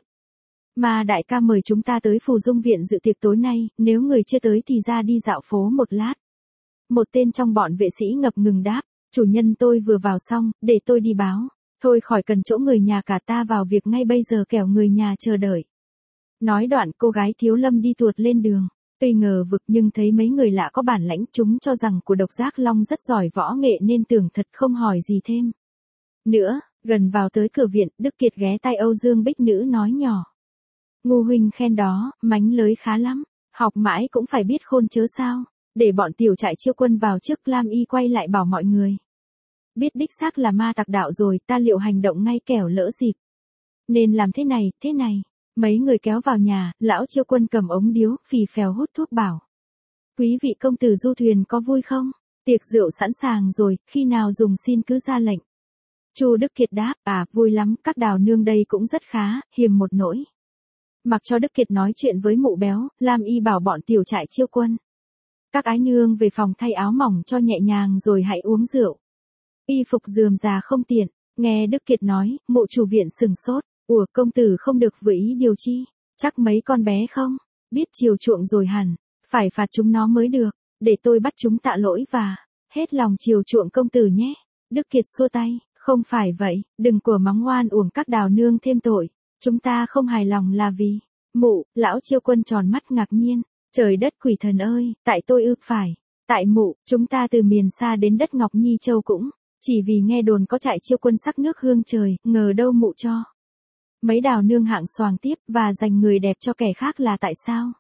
[SPEAKER 1] Ma đại ca mời chúng ta tới Phù Dung viện dự tiệc tối nay, nếu người chưa tới thì ra đi dạo phố một lát. Một tên trong bọn vệ sĩ ngập ngừng đáp, chủ nhân tôi vừa vào xong, để tôi đi báo. Thôi khỏi cần chỗ người nhà cả, ta vào việc ngay bây giờ kẻo người nhà chờ đợi. Nói đoạn cô gái Thiếu Lâm đi tuột lên đường. Tuy ngờ vực nhưng thấy mấy người lạ có bản lãnh, chúng cho rằng của Độc Giác Long rất giỏi võ nghệ nên tưởng thật không hỏi gì thêm. Nữa, gần vào tới cửa viện, Đức Kiệt ghé tay Âu Dương Bích Nữ nói nhỏ. Ngu huynh khen đó, mánh lới khá lắm, học mãi cũng phải biết khôn chớ sao, để bọn tiểu trại chiêu quân vào trước. Lam Y quay lại bảo mọi người. Biết đích xác là ma tặc đạo rồi, ta liệu hành động ngay kẻo lỡ dịp. Nên làm thế này, thế này, mấy người kéo vào nhà, lão chiêu quân cầm ống điếu, phì phèo hút thuốc bảo. Quý vị công tử du thuyền có vui không? Tiệc rượu sẵn sàng rồi, khi nào dùng xin cứ ra lệnh. Chu Đức Kiệt đáp, à, vui lắm, các Đào Nương đây cũng rất khá, hiềm một nỗi. Mặc cho Đức Kiệt nói chuyện với Mụ Béo, Lam Y bảo bọn tiểu trại chiêu quân. Các ái nương về phòng thay áo mỏng cho nhẹ nhàng rồi hãy uống rượu. Y phục rườm rà không tiện, nghe Đức Kiệt nói, Mụ chủ viện sừng sốt, ủa công tử không được vừa ý điều chi, chắc mấy con bé không, biết chiều chuộng rồi hẳn, phải phạt chúng nó mới được, để tôi bắt chúng tạ lỗi và hết lòng chiều chuộng công tử nhé. Đức Kiệt xua tay, không phải vậy, đừng của mắng oan uổng các Đào Nương thêm tội. Chúng ta không hài lòng là vì, Mụ, lão chiêu quân tròn mắt ngạc nhiên, trời đất quỷ thần ơi, tại tôi ư? Phải, tại Mụ, chúng ta từ miền xa đến đất Ngọc Nhi Châu cũng, chỉ vì nghe đồn có trại chiêu quân sắc nước hương trời, ngờ đâu Mụ cho. Mấy Đào Nương hạng xoàng tiếp và dành người đẹp cho kẻ khác là tại sao?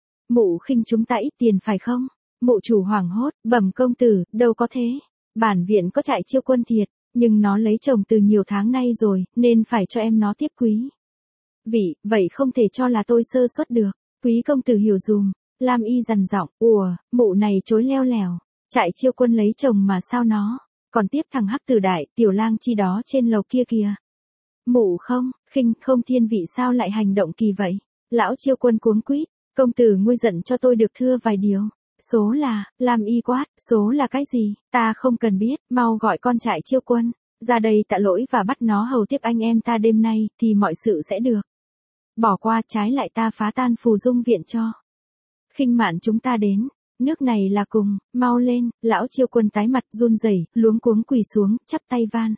[SPEAKER 1] Mụ khinh chúng ta ít tiền phải không? Mụ chủ hoảng hốt, bẩm công tử, đâu có thế, bản viện có trại chiêu quân thiệt, nhưng nó lấy chồng từ nhiều tháng nay rồi, nên phải cho em nó tiếp quý. Vị, vậy không thể cho là tôi sơ suất được, quý công tử hiểu dùm. Lam Y dằn giọng, ùa, Mụ này chối leo lèo, trại chiêu quân lấy chồng mà sao nó, còn tiếp thằng Hắc Tử Đại, tiểu lang chi đó trên lầu kia kìa. Mụ không, khinh không thiên vị sao lại hành động kỳ vậy? Lão chiêu quân cuống quýt, công tử nguôi giận cho tôi được thưa vài điều. Số là, Lam Y quát, số là cái gì, ta không cần biết, mau gọi con trại chiêu quân, ra đây tạ lỗi và bắt nó hầu tiếp anh em ta đêm nay, thì mọi sự sẽ được. Bỏ qua, trái lại ta phá tan Phù Dung viện cho. Khinh mạn chúng ta đến, nước này là cùng, mau lên. Lão chiêu quân tái mặt run rẩy, luống cuống quỳ xuống, chắp tay van.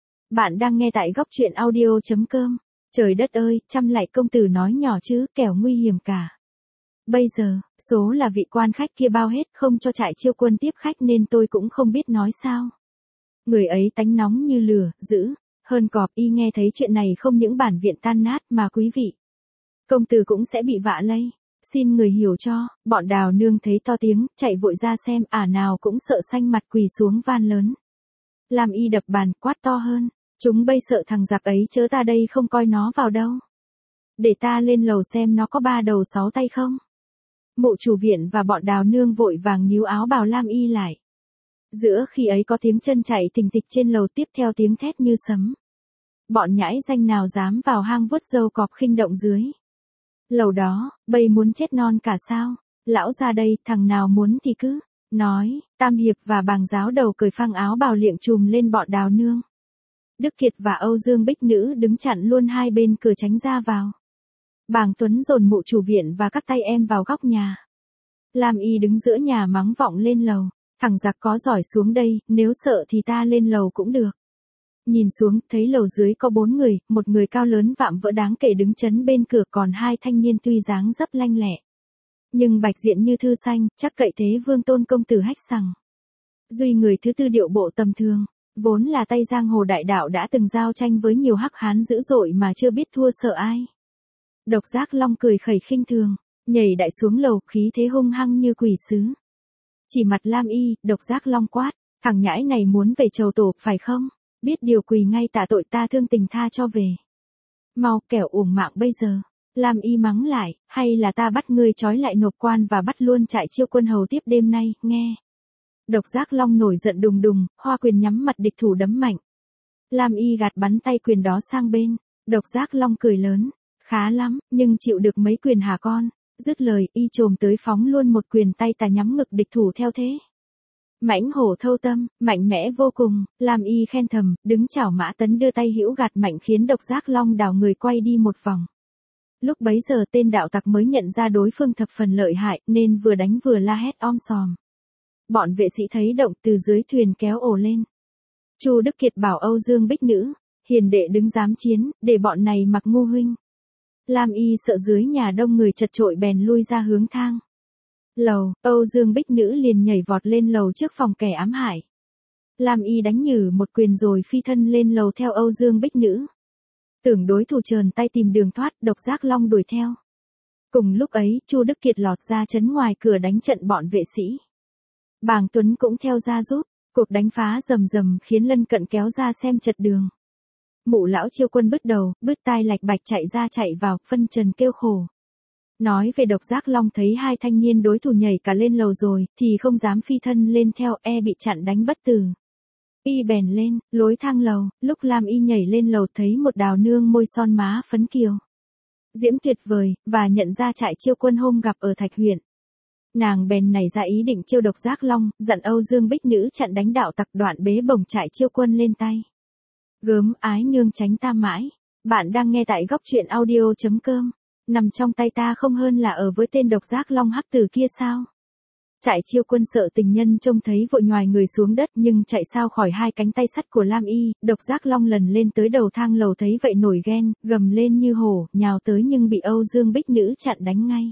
[SPEAKER 1] Bạn đang nghe tại góc truyện audio.com. Trời đất ơi, chăm lại công tử nói nhỏ chứ, kẻo nguy hiểm cả. Bây giờ, số là vị quan khách kia bao hết, không cho trại chiêu quân tiếp khách nên tôi cũng không biết nói sao. Người ấy tánh nóng như lửa, dữ, hơn cọp. Y nghe thấy chuyện này không những bản viện tan nát mà quý vị công tử cũng sẽ bị vạ lây. Xin người hiểu cho. Bọn Đào Nương thấy to tiếng, chạy vội ra xem, ả nào cũng sợ xanh mặt quỳ xuống van lớn. Lam Y đập bàn, quát to hơn. Chúng bây sợ thằng giặc ấy chớ, ta đây không coi nó vào đâu. Để ta lên lầu xem nó có ba đầu sáu tay không. Mụ chủ viện và bọn Đào Nương vội vàng níu áo bào Lam Y lại. Giữa khi ấy có tiếng chân chạy thình thịch trên lầu, tiếp theo tiếng thét như sấm. Bọn nhãi danh nào dám vào hang vuốt râu cọp khinh động dưới lầu đó, bây muốn chết non cả sao? Lão ra đây, thằng nào muốn thì cứ nói. Tam Hiệp và Bàng Giáo đầu cởi phăng áo bào liệng trùm lên bọn Đào Nương. Đức Kiệt và Âu Dương Bích Nữ đứng chặn luôn hai bên cửa tránh ra vào. Bàng Tuấn dồn Mụ chủ viện và các tay em vào góc nhà. Lam Y đứng giữa nhà mắng vọng lên lầu. Thằng giặc có giỏi xuống đây, nếu sợ thì ta lên lầu cũng được. Nhìn xuống, thấy lầu dưới có bốn người, một người cao lớn vạm vỡ đáng kể đứng chắn bên cửa, còn hai thanh niên tuy dáng dấp lanh lẹ, nhưng bạch diện như thư xanh, chắc cậy thế vương tôn công tử hách sằng. Duy người thứ tư điệu bộ tầm thường, vốn là tay giang hồ đại đạo đã từng giao tranh với nhiều hắc hán dữ dội mà chưa biết thua sợ ai. Độc Giác Long cười khẩy khinh thường, nhảy đại xuống lầu, khí thế hung hăng như quỷ sứ. Chỉ mặt Lam Y, Độc Giác Long quát, thằng nhãi này muốn về chầu tổ, phải không? Biết điều quỳ ngay tạ tội, ta thương tình tha cho về. Mau, kẻo uổng mạng bây giờ. Lam Y mắng lại, hay là ta bắt ngươi trói lại nộp quan và bắt luôn trại Chiêu Quân hầu tiếp đêm nay, nghe. Độc Giác Long nổi giận đùng đùng, hoa quyền nhắm mặt địch thủ đấm mạnh. Lam Y gạt bắn tay quyền đó sang bên, Độc Giác Long cười lớn, khá lắm, nhưng chịu được mấy quyền hả con? Dứt lời, y chồm tới phóng luôn một quyền tay tà nhắm ngực địch thủ theo thế. Mãnh hổ thâu tâm, mạnh mẽ vô cùng, Lam Y khen thầm, đứng chảo Mã Tấn đưa tay hữu gạt mạnh khiến Độc Giác Long đảo người quay đi một vòng. Lúc bấy giờ tên đạo tặc mới nhận ra đối phương thập phần lợi hại, nên vừa đánh vừa la hét om sòm. Bọn vệ sĩ thấy động từ dưới thuyền kéo ổ lên. Chu Đức Kiệt bảo Âu Dương Bích Nữ, hiền đệ đứng giám chiến, để bọn này mặc ngu huynh. Lam Y sợ dưới nhà đông người chật chội bèn lui ra hướng thang lầu, Âu Dương Bích Nữ liền nhảy vọt lên lầu trước phòng kẻ ám hại. Lam Y đánh nhử một quyền rồi phi thân lên lầu theo Âu Dương Bích Nữ. Tưởng đối thủ trờn tay tìm đường thoát, Độc Giác Long đuổi theo. Cùng lúc ấy, Chu Đức Kiệt lọt ra trấn ngoài cửa đánh trận bọn vệ sĩ. Bàng Tuấn cũng theo ra giúp, cuộc đánh phá rầm rầm khiến lân cận kéo ra xem chật đường. Mụ lão Chiêu Quân bứt đầu, bứt tai lạch bạch chạy ra chạy vào, phân trần kêu khổ. Nói về Độc Giác Long thấy hai thanh niên đối thủ nhảy cả lên lầu rồi, thì không dám phi thân lên theo, e bị chặn đánh bất tử. Y bèn lên, lối thang lầu, lúc Lam Y nhảy lên lầu thấy một đào nương môi son má phấn kiều. Diễm tuyệt vời, và nhận ra trại Chiêu Quân hôm gặp ở Thạch huyện. Nàng bèn nảy ra ý định chiêu Độc Giác Long, dặn Âu Dương Bích Nữ chặn đánh đạo tặc, đoạn bế bổng trại Chiêu Quân lên tay. Gớm ái nương tránh ta mãi. Bạn đang nghe tại góc truyện audio.com. Nằm trong tay ta không hơn là ở với tên Độc Giác Long hắc tử kia sao? Trại Chiêu Quân sợ tình nhân trông thấy vội nhoài người xuống đất, nhưng chạy sao khỏi hai cánh tay sắt của Lam Y. Độc Giác Long lần lên tới đầu thang lầu thấy vậy nổi ghen, gầm lên như hổ, nhào tới nhưng bị Âu Dương Bích Nữ chặn đánh ngay.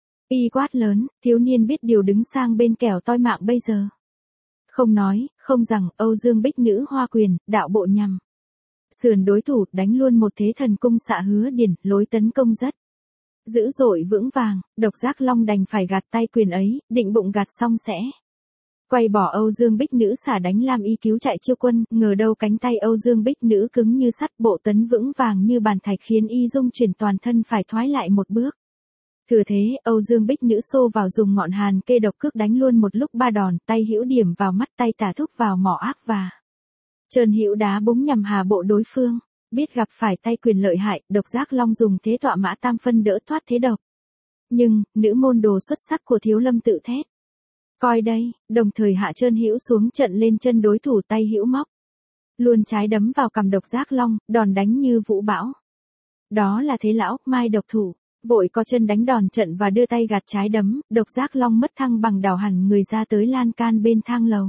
[SPEAKER 1] Y quát lớn, thiếu niên biết điều đứng sang bên kẻo toi mạng bây giờ. Không nói, không rằng, Âu Dương Bích Nữ hoa quyền, đạo bộ nhằm sườn đối thủ, đánh luôn một thế thần cung xạ hứa điển, lối tấn công rất dữ dội vững vàng. Độc Giác Long đành phải gạt tay quyền ấy, định bụng gạt xong sẽ quay bỏ Âu Dương Bích Nữ xả đánh Lam Y cứu chạy Chiêu Quân, ngờ đâu cánh tay Âu Dương Bích Nữ cứng như sắt, bộ tấn vững vàng như bàn thạch khiến y dung chuyển toàn thân phải thoái lại một bước. Thừa thế, Âu Dương Bích Nữ xô vào dùng ngọn hàn kê độc cước đánh luôn một lúc ba đòn, tay hữu điểm vào mắt, tay tả thúc vào mỏ ác và trơn hữu đá búng nhằm hà bộ đối phương. Biết gặp phải tay quyền lợi hại, Độc Giác Long dùng thế tọa mã tam phân đỡ thoát thế độc. Nhưng, nữ môn đồ xuất sắc của Thiếu Lâm tự thét. Coi đây, đồng thời hạ trơn hữu xuống trận lên chân đối thủ, tay hữu móc luôn trái đấm vào cằm Độc Giác Long, đòn đánh như vũ bão. Đó là thế lão Mai độc thủ, vội co chân đánh đòn trận và đưa tay gạt trái đấm, Độc Giác Long mất thăng bằng đảo hẳn người ra tới lan can bên thang lầu.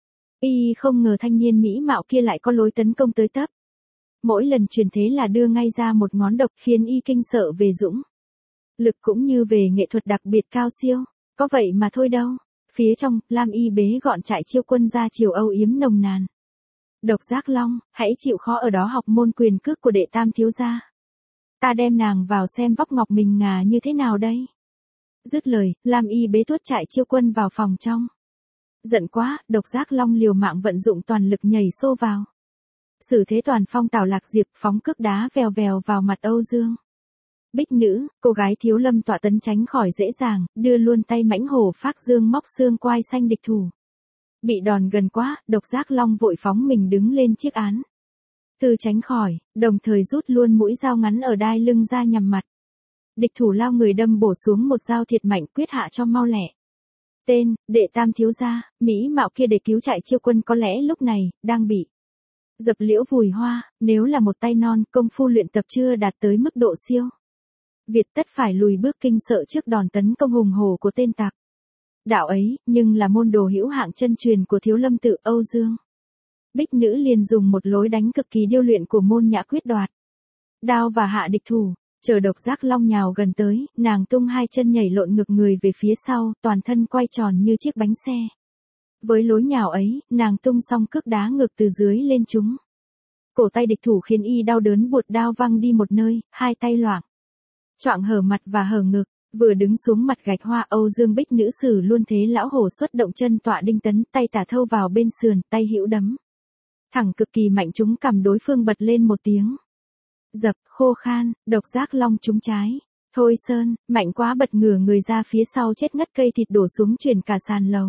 [SPEAKER 1] Y không ngờ thanh niên mỹ mạo kia lại có lối tấn công tới tấp. Mỗi lần truyền thế là đưa ngay ra một ngón độc, khiến y kinh sợ về dũng lực cũng như về nghệ thuật đặc biệt cao siêu. Có vậy mà thôi đâu. Phía trong, Lam Y bế gọn trại Chiêu Quân ra chiều âu yếm nồng nàn. Độc Giác Long, hãy chịu khó ở đó học môn quyền cước của đệ tam thiếu gia. Ta đem nàng vào xem vóc ngọc mình ngà như thế nào đây. Dứt lời, Lam Y bế tuốt trại Chiêu Quân vào phòng trong. Giận quá, Độc Giác Long liều mạng vận dụng toàn lực nhảy xô vào. Sử thế toàn phong tảo lạc diệp, phóng cước đá vèo vèo vào mặt Âu Dương Bích Nữ, cô gái Thiếu Lâm tọa tấn tránh khỏi dễ dàng, đưa luôn tay mãnh hổ phác dương móc xương quai xanh địch thủ. Bị đòn gần quá, Độc Giác Long vội phóng mình đứng lên chiếc án từ tránh khỏi, đồng thời rút luôn mũi dao ngắn ở đai lưng ra nhằm mặt địch thủ, lao người đâm bổ xuống một dao thiệt mạnh, quyết hạ cho mau lẹ. Tên, đệ tam thiếu gia, mỹ mạo kia để cứu chạy Chiêu Quân có lẽ lúc này, đang bị dập liễu vùi hoa, nếu là một tay non, công phu luyện tập chưa đạt tới mức độ siêu Việt tất phải lùi bước kinh sợ trước đòn tấn công hùng hổ của tên tặc đạo ấy, nhưng là môn đồ hữu hạng chân truyền của Thiếu Lâm tự Âu Dương Bích nữ liền dùng một lối đánh cực kỳ điêu luyện của môn nhã quyết đoạt đao và hạ địch thủ. Chờ độc giác long nhào gần tới, nàng tung hai chân nhảy lộn ngược người về phía sau, toàn thân quay tròn như chiếc bánh xe. Với lối nhào ấy, nàng tung xong cước đá ngược từ dưới lên chúng. Cổ tay địch thủ khiến y đau đớn buột đao văng đi một nơi, hai tay loạng choạng hở mặt và hở ngực. Vừa đứng xuống mặt gạch hoa, Âu Dương Bích nữ sử luôn thế lão hổ xuất động, chân tọa đinh tấn, tay tả thâu vào bên sườn, tay hữu đấm thẳng cực kỳ mạnh, chúng cầm đối phương bật lên một tiếng dập khô khan. Độc giác long trúng trái. Thôi Sơn, mạnh quá, bật ngửa người ra phía sau chết ngất, cây thịt đổ xuống chuyển cả sàn lầu.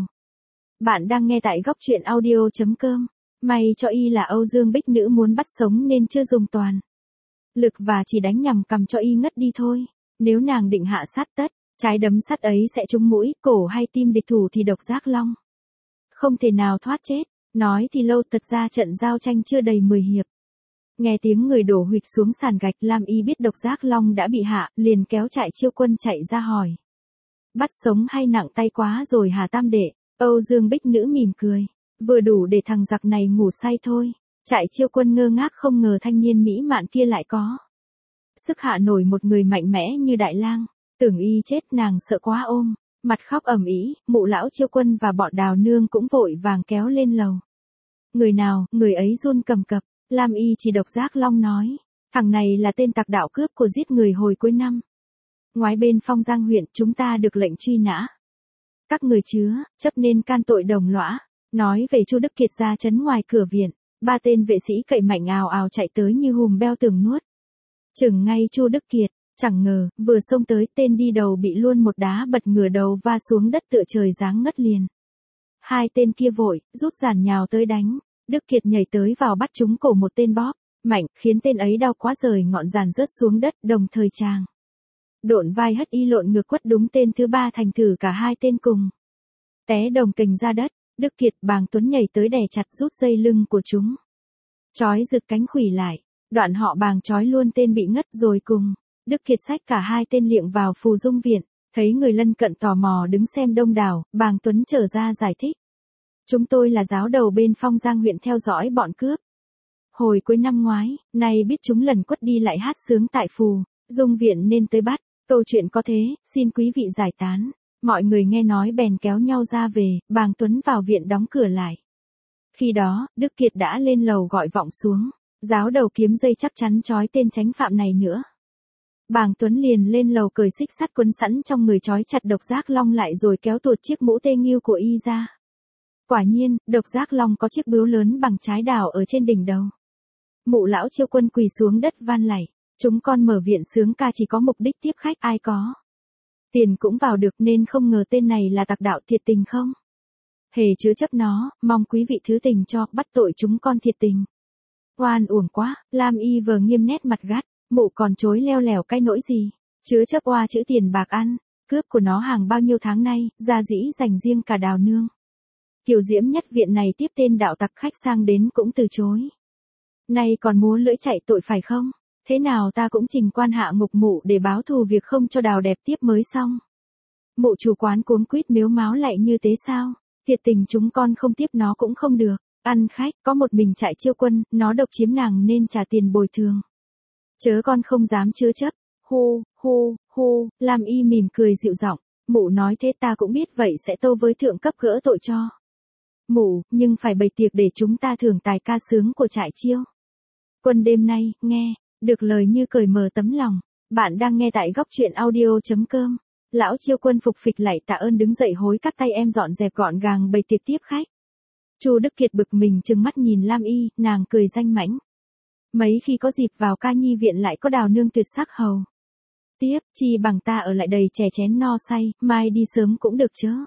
[SPEAKER 1] Bạn đang nghe tại góc truyện audio.com. May cho y là Âu Dương Bích nữ muốn bắt sống nên chưa dùng toàn lực và chỉ đánh nhằm cầm cho y ngất đi thôi. Nếu nàng định hạ sát tất, trái đấm sắt ấy sẽ trúng mũi, cổ hay tim địch thủ thì độc giác long không thể nào thoát chết. Nói thì lâu, thật ra trận giao tranh chưa đầy mười hiệp. Nghe tiếng người đổ huỵch xuống sàn gạch, Lam Y biết độc giác long đã bị hạ, liền kéo Trại Chiêu Quân chạy ra hỏi: bắt sống hay nặng tay quá rồi hả tam đệ? Âu Dương Bích nữ mỉm cười: vừa đủ để thằng giặc này ngủ say thôi. Trại Chiêu Quân ngơ ngác, không ngờ thanh niên mỹ mạn kia lại có sức hạ nổi một người mạnh mẽ như Đại Lang. Tưởng y chết, nàng sợ quá ôm mặt khóc ầm ĩ. Mụ lão Chiêu Quân và bọn Đào nương cũng vội vàng kéo lên lầu. Người nào, người ấy run cầm cập. Lam Y chỉ độc giác long nói: thằng này là tên tặc đạo cướp của giết người hồi cuối năm ngoái bên Phong Giang huyện, chúng ta được lệnh truy nã. Các người chứa chấp nên can tội đồng lõa. Nói về Chu Đức Kiệt ra trấn ngoài cửa viện, ba tên vệ sĩ cậy mạnh ào ào chạy tới như hùm beo tường nuốt chừng ngay Chu Đức Kiệt. Chẳng ngờ, vừa xông tới, tên đi đầu bị luôn một đá bật ngửa đầu va xuống đất tựa trời giáng ngất liền. Hai tên kia vội rút giản nhào tới đánh. Đức Kiệt nhảy tới vào bắt trúng cổ một tên bóp mạnh, khiến tên ấy đau quá rời ngọn giàn rớt xuống đất, đồng thời chàng độn vai hất y lộn ngược quất đúng tên thứ ba, thành thử cả hai tên cùng té đồng kềnh ra đất. Đức Kiệt Bàng Tuấn nhảy tới đè chặt rút dây lưng của chúng, trói rực cánh khuỷu lại. Đoạn họ Bàng trói luôn tên bị ngất rồi cùng Đức Kiệt xách cả hai tên liệng vào Phù Dung viện. Thấy người lân cận tò mò đứng xem đông đảo, Bàng Tuấn trở ra giải thích: chúng tôi là giáo đầu bên Phong Giang huyện theo dõi bọn cướp hồi cuối năm ngoái, nay biết chúng lần quất đi lại hát sướng tại Phù Dung viện nên tới bắt. Câu chuyện có thế, xin quý vị giải tán. Mọi người nghe nói bèn kéo nhau ra về. Bàng Tuấn vào viện đóng cửa lại. Khi đó, Đức Kiệt đã lên lầu gọi vọng xuống: giáo đầu kiếm dây chắc chắn trói tên chánh phạm này nữa. Bàng Tuấn liền lên lầu cởi xích sắt quấn sẵn trong người trói chặt độc giác long lại, rồi kéo tuột chiếc mũ tê nghiêu của y ra. Quả nhiên, độc giác long có chiếc bướu lớn bằng trái đào ở trên đỉnh đầu. Mụ lão Chiêu Quân quỳ xuống đất van lạy: chúng con mở viện sướng ca chỉ có mục đích tiếp khách, ai có tiền cũng vào được, nên không ngờ tên này là tặc đạo thiệt tình không hề chứa chấp nó, mong quý vị thứ tình cho, bắt tội chúng con thiệt tình. Oan uổng quá. Lam Y vừa nghiêm nét mặt gắt: mụ còn chối leo lẻo cái nỗi gì? Chứa chấp oa chữ tiền bạc ăn cướp của nó hàng bao nhiêu tháng nay, ra dĩ dành riêng cả Đào nương. Kiều Diễm nhất viện này tiếp tên đạo tặc khách sang đến cũng từ chối. Nay còn múa lưỡi chạy tội phải không? Thế nào ta cũng trình quan hạ ngục mụ để báo thù việc không cho Đào đẹp tiếp mới xong. Mụ chủ quán cuống quýt miếu máo lại như thế sao? Thiệt tình chúng con không tiếp nó cũng không được. Ăn khách, có một mình Trại Chiêu Quân, nó độc chiếm nàng nên trả tiền bồi thường. Chớ con không dám chứa chấp. Hu, hu, hu. Lam Y mỉm cười dịu giọng: mụ nói thế ta cũng biết, vậy sẽ tâu với thượng cấp gỡ tội cho mụ, nhưng phải bày tiệc để chúng ta thưởng tài ca sướng của Trại Chiêu Quân đêm nay. Nghe được lời như cởi mở tấm lòng. Bạn đang nghe tại góc truyện audio.com. Lão Chiêu Quân phục phịch lạy tạ ơn, đứng dậy hối các tay em dọn dẹp gọn gàng bày tiệc tiếp khách. Chu Đức Kiệt bực mình trừng mắt nhìn Lam Y, nàng cười danh mãnh: mấy khi có dịp vào ca nhi viện lại có Đào nương tuyệt sắc hầu tiếp, chi bằng ta ở lại đầy chè chén no say, mai đi sớm cũng được chớ.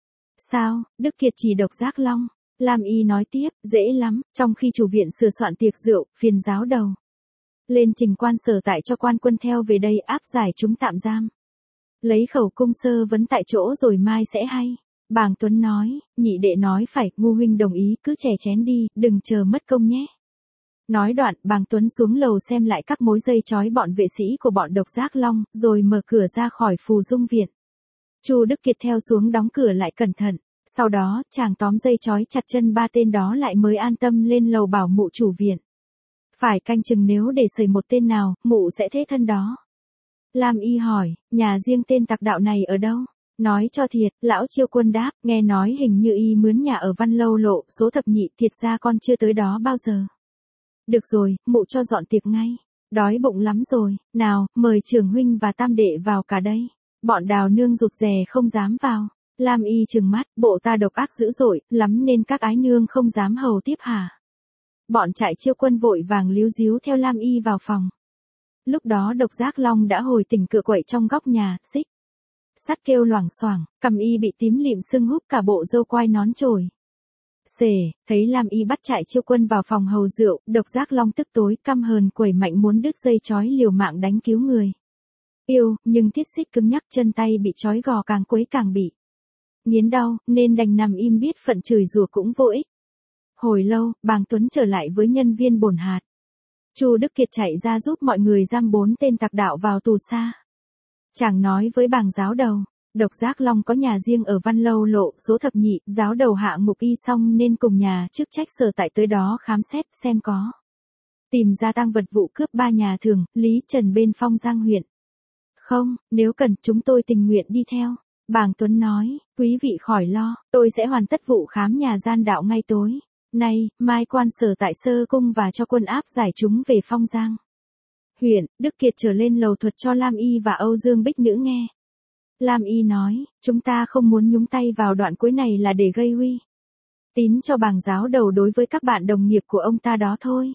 [SPEAKER 1] Sao? Đức Kiệt chỉ độc giác long. Lam Y nói tiếp: dễ lắm, trong khi chủ viện sửa soạn tiệc rượu, phiền giáo đầu lên trình quan sở tại cho quan quân theo về đây áp giải chúng tạm giam. Lấy khẩu cung sơ vấn tại chỗ rồi mai sẽ hay. Bàng Tuấn nói: nhị đệ nói phải, ngu huynh đồng ý, cứ chè chén đi, đừng chờ mất công nhé. Nói đoạn, Bàng Tuấn xuống lầu xem lại các mối dây trói bọn vệ sĩ của bọn độc giác long, rồi mở cửa ra khỏi Phù Dung viện. Chu Đức Kiệt theo xuống đóng cửa lại cẩn thận. Sau đó, chàng tóm dây trói chặt chân ba tên đó lại mới an tâm lên lầu bảo mụ chủ viện. Phải canh chừng nếu để xảy một tên nào, mụ sẽ thế thân đó. Lam Y hỏi, nhà riêng tên tặc đạo này ở đâu? Nói cho thiệt, lão Chiêu Quân đáp, nghe nói hình như y mướn nhà ở Văn Lâu Lộ, số thập nhị, thiệt ra con chưa tới đó bao giờ. Được rồi, mụ cho dọn tiệc ngay. Đói bụng lắm rồi, nào, mời trưởng huynh và tam đệ vào cả đây. Bọn Đào nương rụt rè không dám vào. Lam Y trừng mắt, bộ ta độc ác dữ dội, lắm nên các ái nương không dám hầu tiếp hả? Bọn Trại Chiêu Quân vội vàng líu díu theo Lam Y vào phòng. Lúc đó Độc Giác Long đã hồi tỉnh cựa quậy trong góc nhà, xích sắt kêu loảng xoảng, cầm y bị tím lịm sưng húp cả bộ râu quai nón chồi. Xề, thấy Lam Y bắt Trại Chiêu Quân vào phòng hầu rượu, Độc Giác Long tức tối căm hờn quẩy mạnh muốn đứt dây trói liều mạng đánh cứu người. Yêu, nhưng thiết xích cứng nhắc, chân tay bị trói gò càng quấy càng bị nghiến đau, nên đành nằm im biết phận chửi rủa cũng vô ích. Hồi lâu, Bàng Tuấn trở lại với nhân viên bổn hạt. Chu Đức Kiệt chạy ra giúp mọi người giam bốn tên tặc đạo vào tù xa. Chàng nói với Bàng giáo đầu, Độc Giác Long có nhà riêng ở Văn Lâu Lộ, số thập nhị, giáo đầu hạ ngục y xong nên cùng nhà chức trách sở tại tới đó khám xét xem có tìm ra tang vật vụ cướp ba nhà thường, Lý Trần bên Phong Giang huyện. Không, nếu cần chúng tôi tình nguyện đi theo. Bàng Tuấn nói, quý vị khỏi lo, tôi sẽ hoàn tất vụ khám nhà gian đạo ngay tối nay, mai quan sở tại Sơ Cung và cho quân áp giải chúng về Phong Giang huyện. Đức Kiệt trở lên lầu thuật cho Lam Y và Âu Dương Bích Nữ nghe. Lam Y nói, chúng ta không muốn nhúng tay vào đoạn cuối này là để gây uy tín cho Bàng giáo đầu đối với các bạn đồng nghiệp của ông ta đó thôi.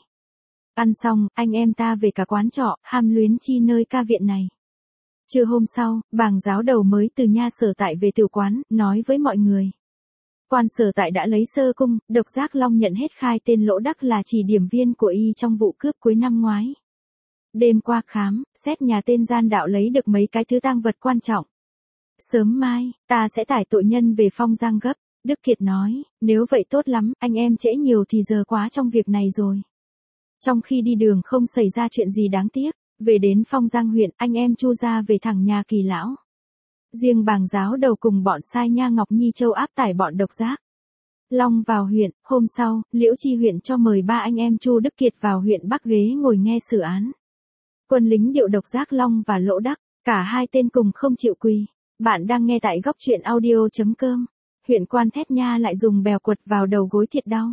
[SPEAKER 1] Ăn xong, anh em ta về cả quán trọ, ham luyến chi nơi ca viện này. Trưa hôm sau, Bàng giáo đầu mới từ nha sở tại về tiểu quán, nói với mọi người. Quan sở tại đã lấy Sơ Cung, Độc Giác Long nhận hết khai tên Lỗ Đắc là chỉ điểm viên của y trong vụ cướp cuối năm ngoái. Đêm qua khám, xét nhà tên gian đạo lấy được mấy cái thứ tang vật quan trọng. Sớm mai, ta sẽ tải tội nhân về Phong Giang gấp. Đức Kiệt nói, nếu vậy tốt lắm, anh em trễ nhiều thì giờ quá trong việc này rồi. Trong khi đi đường không xảy ra chuyện gì đáng tiếc. Về đến Phong Giang huyện, anh em Chu ra về thẳng nhà Kỳ lão. Riêng Bàng giáo đầu cùng bọn sai nha Ngọc Nhi Châu áp tải bọn Độc Giác Long vào huyện. Hôm sau, Liễu Chi huyện cho mời ba anh em Chu Đức Kiệt vào huyện Bắc ghế ngồi nghe xử án. Quân lính điệu Độc Giác Long và Lỗ Đắc, cả hai tên cùng không chịu quỳ. Bạn đang nghe tại góc truyện audio.com. Huyện quan thét nha lại dùng bèo quật vào đầu gối thiệt đau.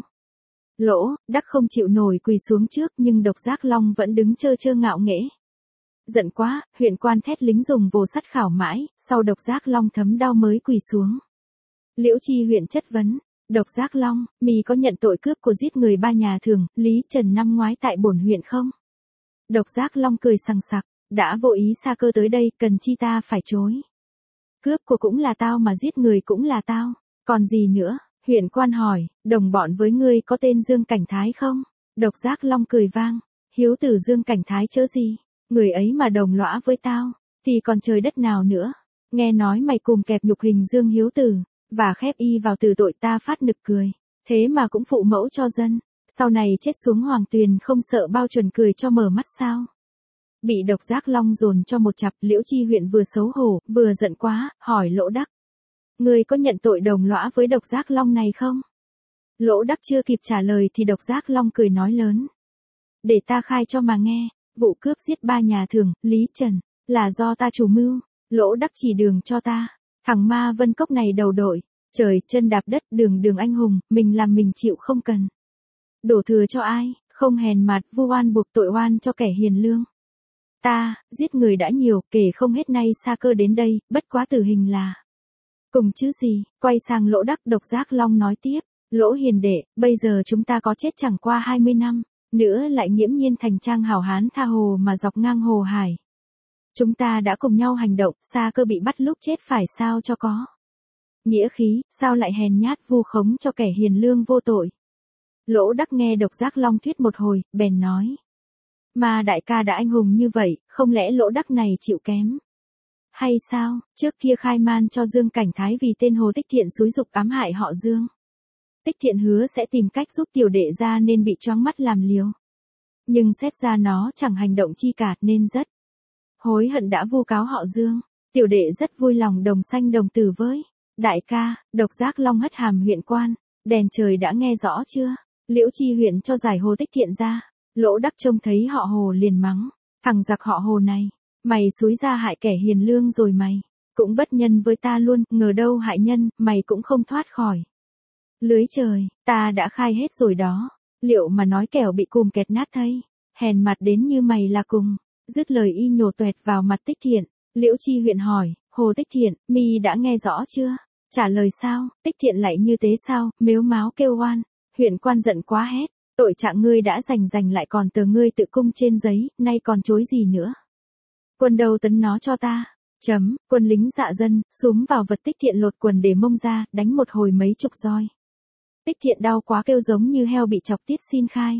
[SPEAKER 1] Lỗ Đắc không chịu nổi quỳ xuống trước nhưng Độc Giác Long vẫn đứng chơ chơ ngạo nghễ. Giận quá, huyện quan thét lính dùng vồ sắt khảo mãi, sau Độc Giác Long thấm đau mới quỳ xuống. Liễu Chi huyện chất vấn, Độc Giác Long, mì có nhận tội cướp của giết người ba nhà thường, Lý Trần năm ngoái tại bổn huyện không? Độc Giác Long cười sằng sặc, đã vô ý xa cơ tới đây, cần chi ta phải chối. Cướp của cũng là tao mà giết người cũng là tao, còn gì nữa? Huyện quan hỏi, đồng bọn với ngươi có tên Dương Cảnh Thái không? Độc Giác Long cười vang, hiếu tử Dương Cảnh Thái chớ gì, người ấy mà đồng lõa với tao, thì còn trời đất nào nữa. Nghe nói mày cùng kẹp nhục hình Dương hiếu tử, và khép y vào từ tội, ta phát nực cười, thế mà cũng phụ mẫu cho dân, sau này chết xuống hoàng tuyền không sợ bao chuẩn cười cho mở mắt sao? Bị Độc Giác Long dồn cho một chặp. Liễu Chi huyện vừa xấu hổ, vừa giận quá, hỏi Lỗ Đắc. Ngươi có nhận tội đồng lõa với Độc Giác Long này không? Lỗ Đắc chưa kịp trả lời thì Độc Giác Long cười nói lớn. Để ta khai cho mà nghe, vụ cướp giết ba nhà thường, Lý Trần, là do ta chủ mưu. Lỗ Đắc chỉ đường cho ta. Thằng ma Vân Cốc này đầu đội, trời chân đạp đất, đường đường anh hùng, mình làm mình chịu không cần đổ thừa cho ai, không hèn mặt vu oan buộc tội oan cho kẻ hiền lương. Ta, giết người đã nhiều, kể không hết nay xa cơ đến đây, bất quá tử hình là cùng chứ gì. Quay sang Lỗ Đắc, Độc Giác Long nói tiếp, Lỗ hiền đệ, bây giờ chúng ta có chết chẳng qua hai mươi năm, nữa lại nghiễm nhiên thành trang hảo hán tha hồ mà dọc ngang hồ hải. Chúng ta đã cùng nhau hành động, xa cơ bị bắt lúc chết phải sao cho có nghĩa khí, sao lại hèn nhát vu khống cho kẻ hiền lương vô tội. Lỗ Đắc nghe Độc Giác Long thuyết một hồi, bèn nói. Mà đại ca đã anh hùng như vậy, không lẽ Lỗ Đắc này chịu kém? Hay sao, trước kia khai man cho Dương Cảnh Thái vì tên Hồ Tích Thiện xúi dục ám hại họ Dương. Tích Thiện hứa sẽ tìm cách giúp tiểu đệ ra nên bị choáng mắt làm liều. Nhưng xét ra nó chẳng hành động chi cả nên rất hối hận đã vu cáo họ Dương. Tiểu đệ rất vui lòng đồng sanh đồng tử với Đại ca, độc giác long hất hàm huyện quan, đèn trời đã nghe rõ chưa? Liễu Chi huyện cho giải Hồ Tích Thiện ra. Lỗ Đắc trông thấy họ Hồ liền mắng, thằng giặc họ Hồ này, mày xúi ra hại kẻ hiền lương rồi mày, cũng bất nhân với ta luôn, ngờ đâu hại nhân, mày cũng không thoát khỏi. Lưới trời, ta đã khai hết rồi đó, liệu mà nói kẻo bị cùm kẹt nát thay, hèn mặt đến như mày là cùng. Dứt lời y nhổ toẹt vào mặt Tích Thiện. Liễu Chi huyện hỏi, Hồ Tích Thiện, mi đã nghe rõ chưa? Trả lời sao? Tích Thiện lại như thế sao? Mếu máo kêu oan. Huyện quan giận quá hét, tội trạng ngươi đã giành giành lại còn tờ ngươi tự cung trên giấy, nay còn chối gì nữa? Quân đâu tấn nó cho ta. Chấm, quân lính dạ dân, xúm vào vật Tích Thiện lột quần để mông ra, đánh một hồi mấy chục roi. Tích Thiện đau quá kêu giống như heo bị chọc tiết xin khai.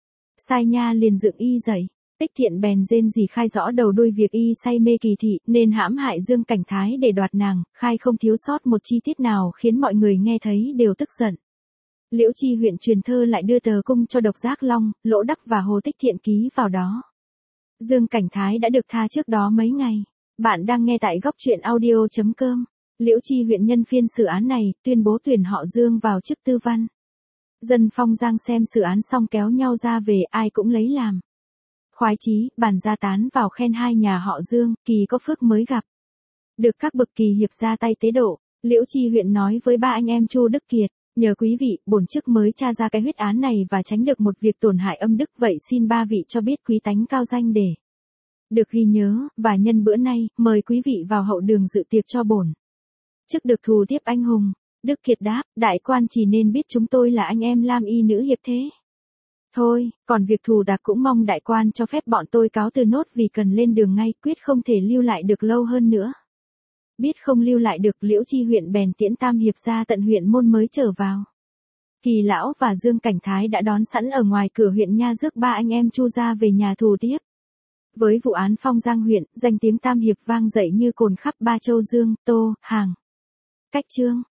[SPEAKER 1] Sai nha liền dựng y dậy. Tích Thiện bèn rên rỉ khai rõ đầu đuôi việc y say mê kỳ thị nên hãm hại Dương Cảnh Thái để đoạt nàng, khai không thiếu sót một chi tiết nào khiến mọi người nghe thấy đều tức giận. Liễu Chi huyện truyền thơ lại đưa tờ cung cho Độc Giác Long, Lỗ Đắc và Hồ Tích Thiện ký vào đó. Dương Cảnh Thái đã được tha trước đó mấy ngày. Bạn đang nghe tại góc truyện audio chấm com. Liễu Chi huyện nhân phiên xử án này, tuyên bố tuyển họ Dương vào chức tư văn. Dân Phong Giang xem xử án xong kéo nhau ra về, ai cũng lấy làm. Khoái chí, bàn ra tán vào khen hai nhà họ Dương, kỳ có phước mới gặp. Được các bậc kỳ hiệp ra tay tế độ, Liễu Chi huyện nói với ba anh em Chu Đức Kiệt, nhờ quý vị, bổn chức mới tra ra cái huyết án này và tránh được một việc tổn hại âm đức, vậy xin ba vị cho biết quý tánh cao danh để được ghi nhớ, và nhân bữa nay, mời quý vị vào hậu đường dự tiệc cho bổn chức được thù tiếp anh hùng. Đức Kiệt đáp, đại quan chỉ nên biết chúng tôi là anh em Lam Y nữ hiệp thế. Thôi, còn việc thù đặc cũng mong đại quan cho phép bọn tôi cáo từ nốt vì cần lên đường ngay, quyết không thể lưu lại được lâu hơn nữa. Biết không lưu lại được, Liễu Chi huyện bèn tiễn tam hiệp ra tận huyện môn mới trở vào. Kỳ lão và Dương Cảnh Thái đã đón sẵn ở ngoài cửa huyện nha rước ba anh em Chu ra về nhà thù tiếp. Với vụ án Phong Giang huyện, danh tiếng tam hiệp vang dậy như cồn khắp ba châu Dương, Tô, Hàng. Cách chương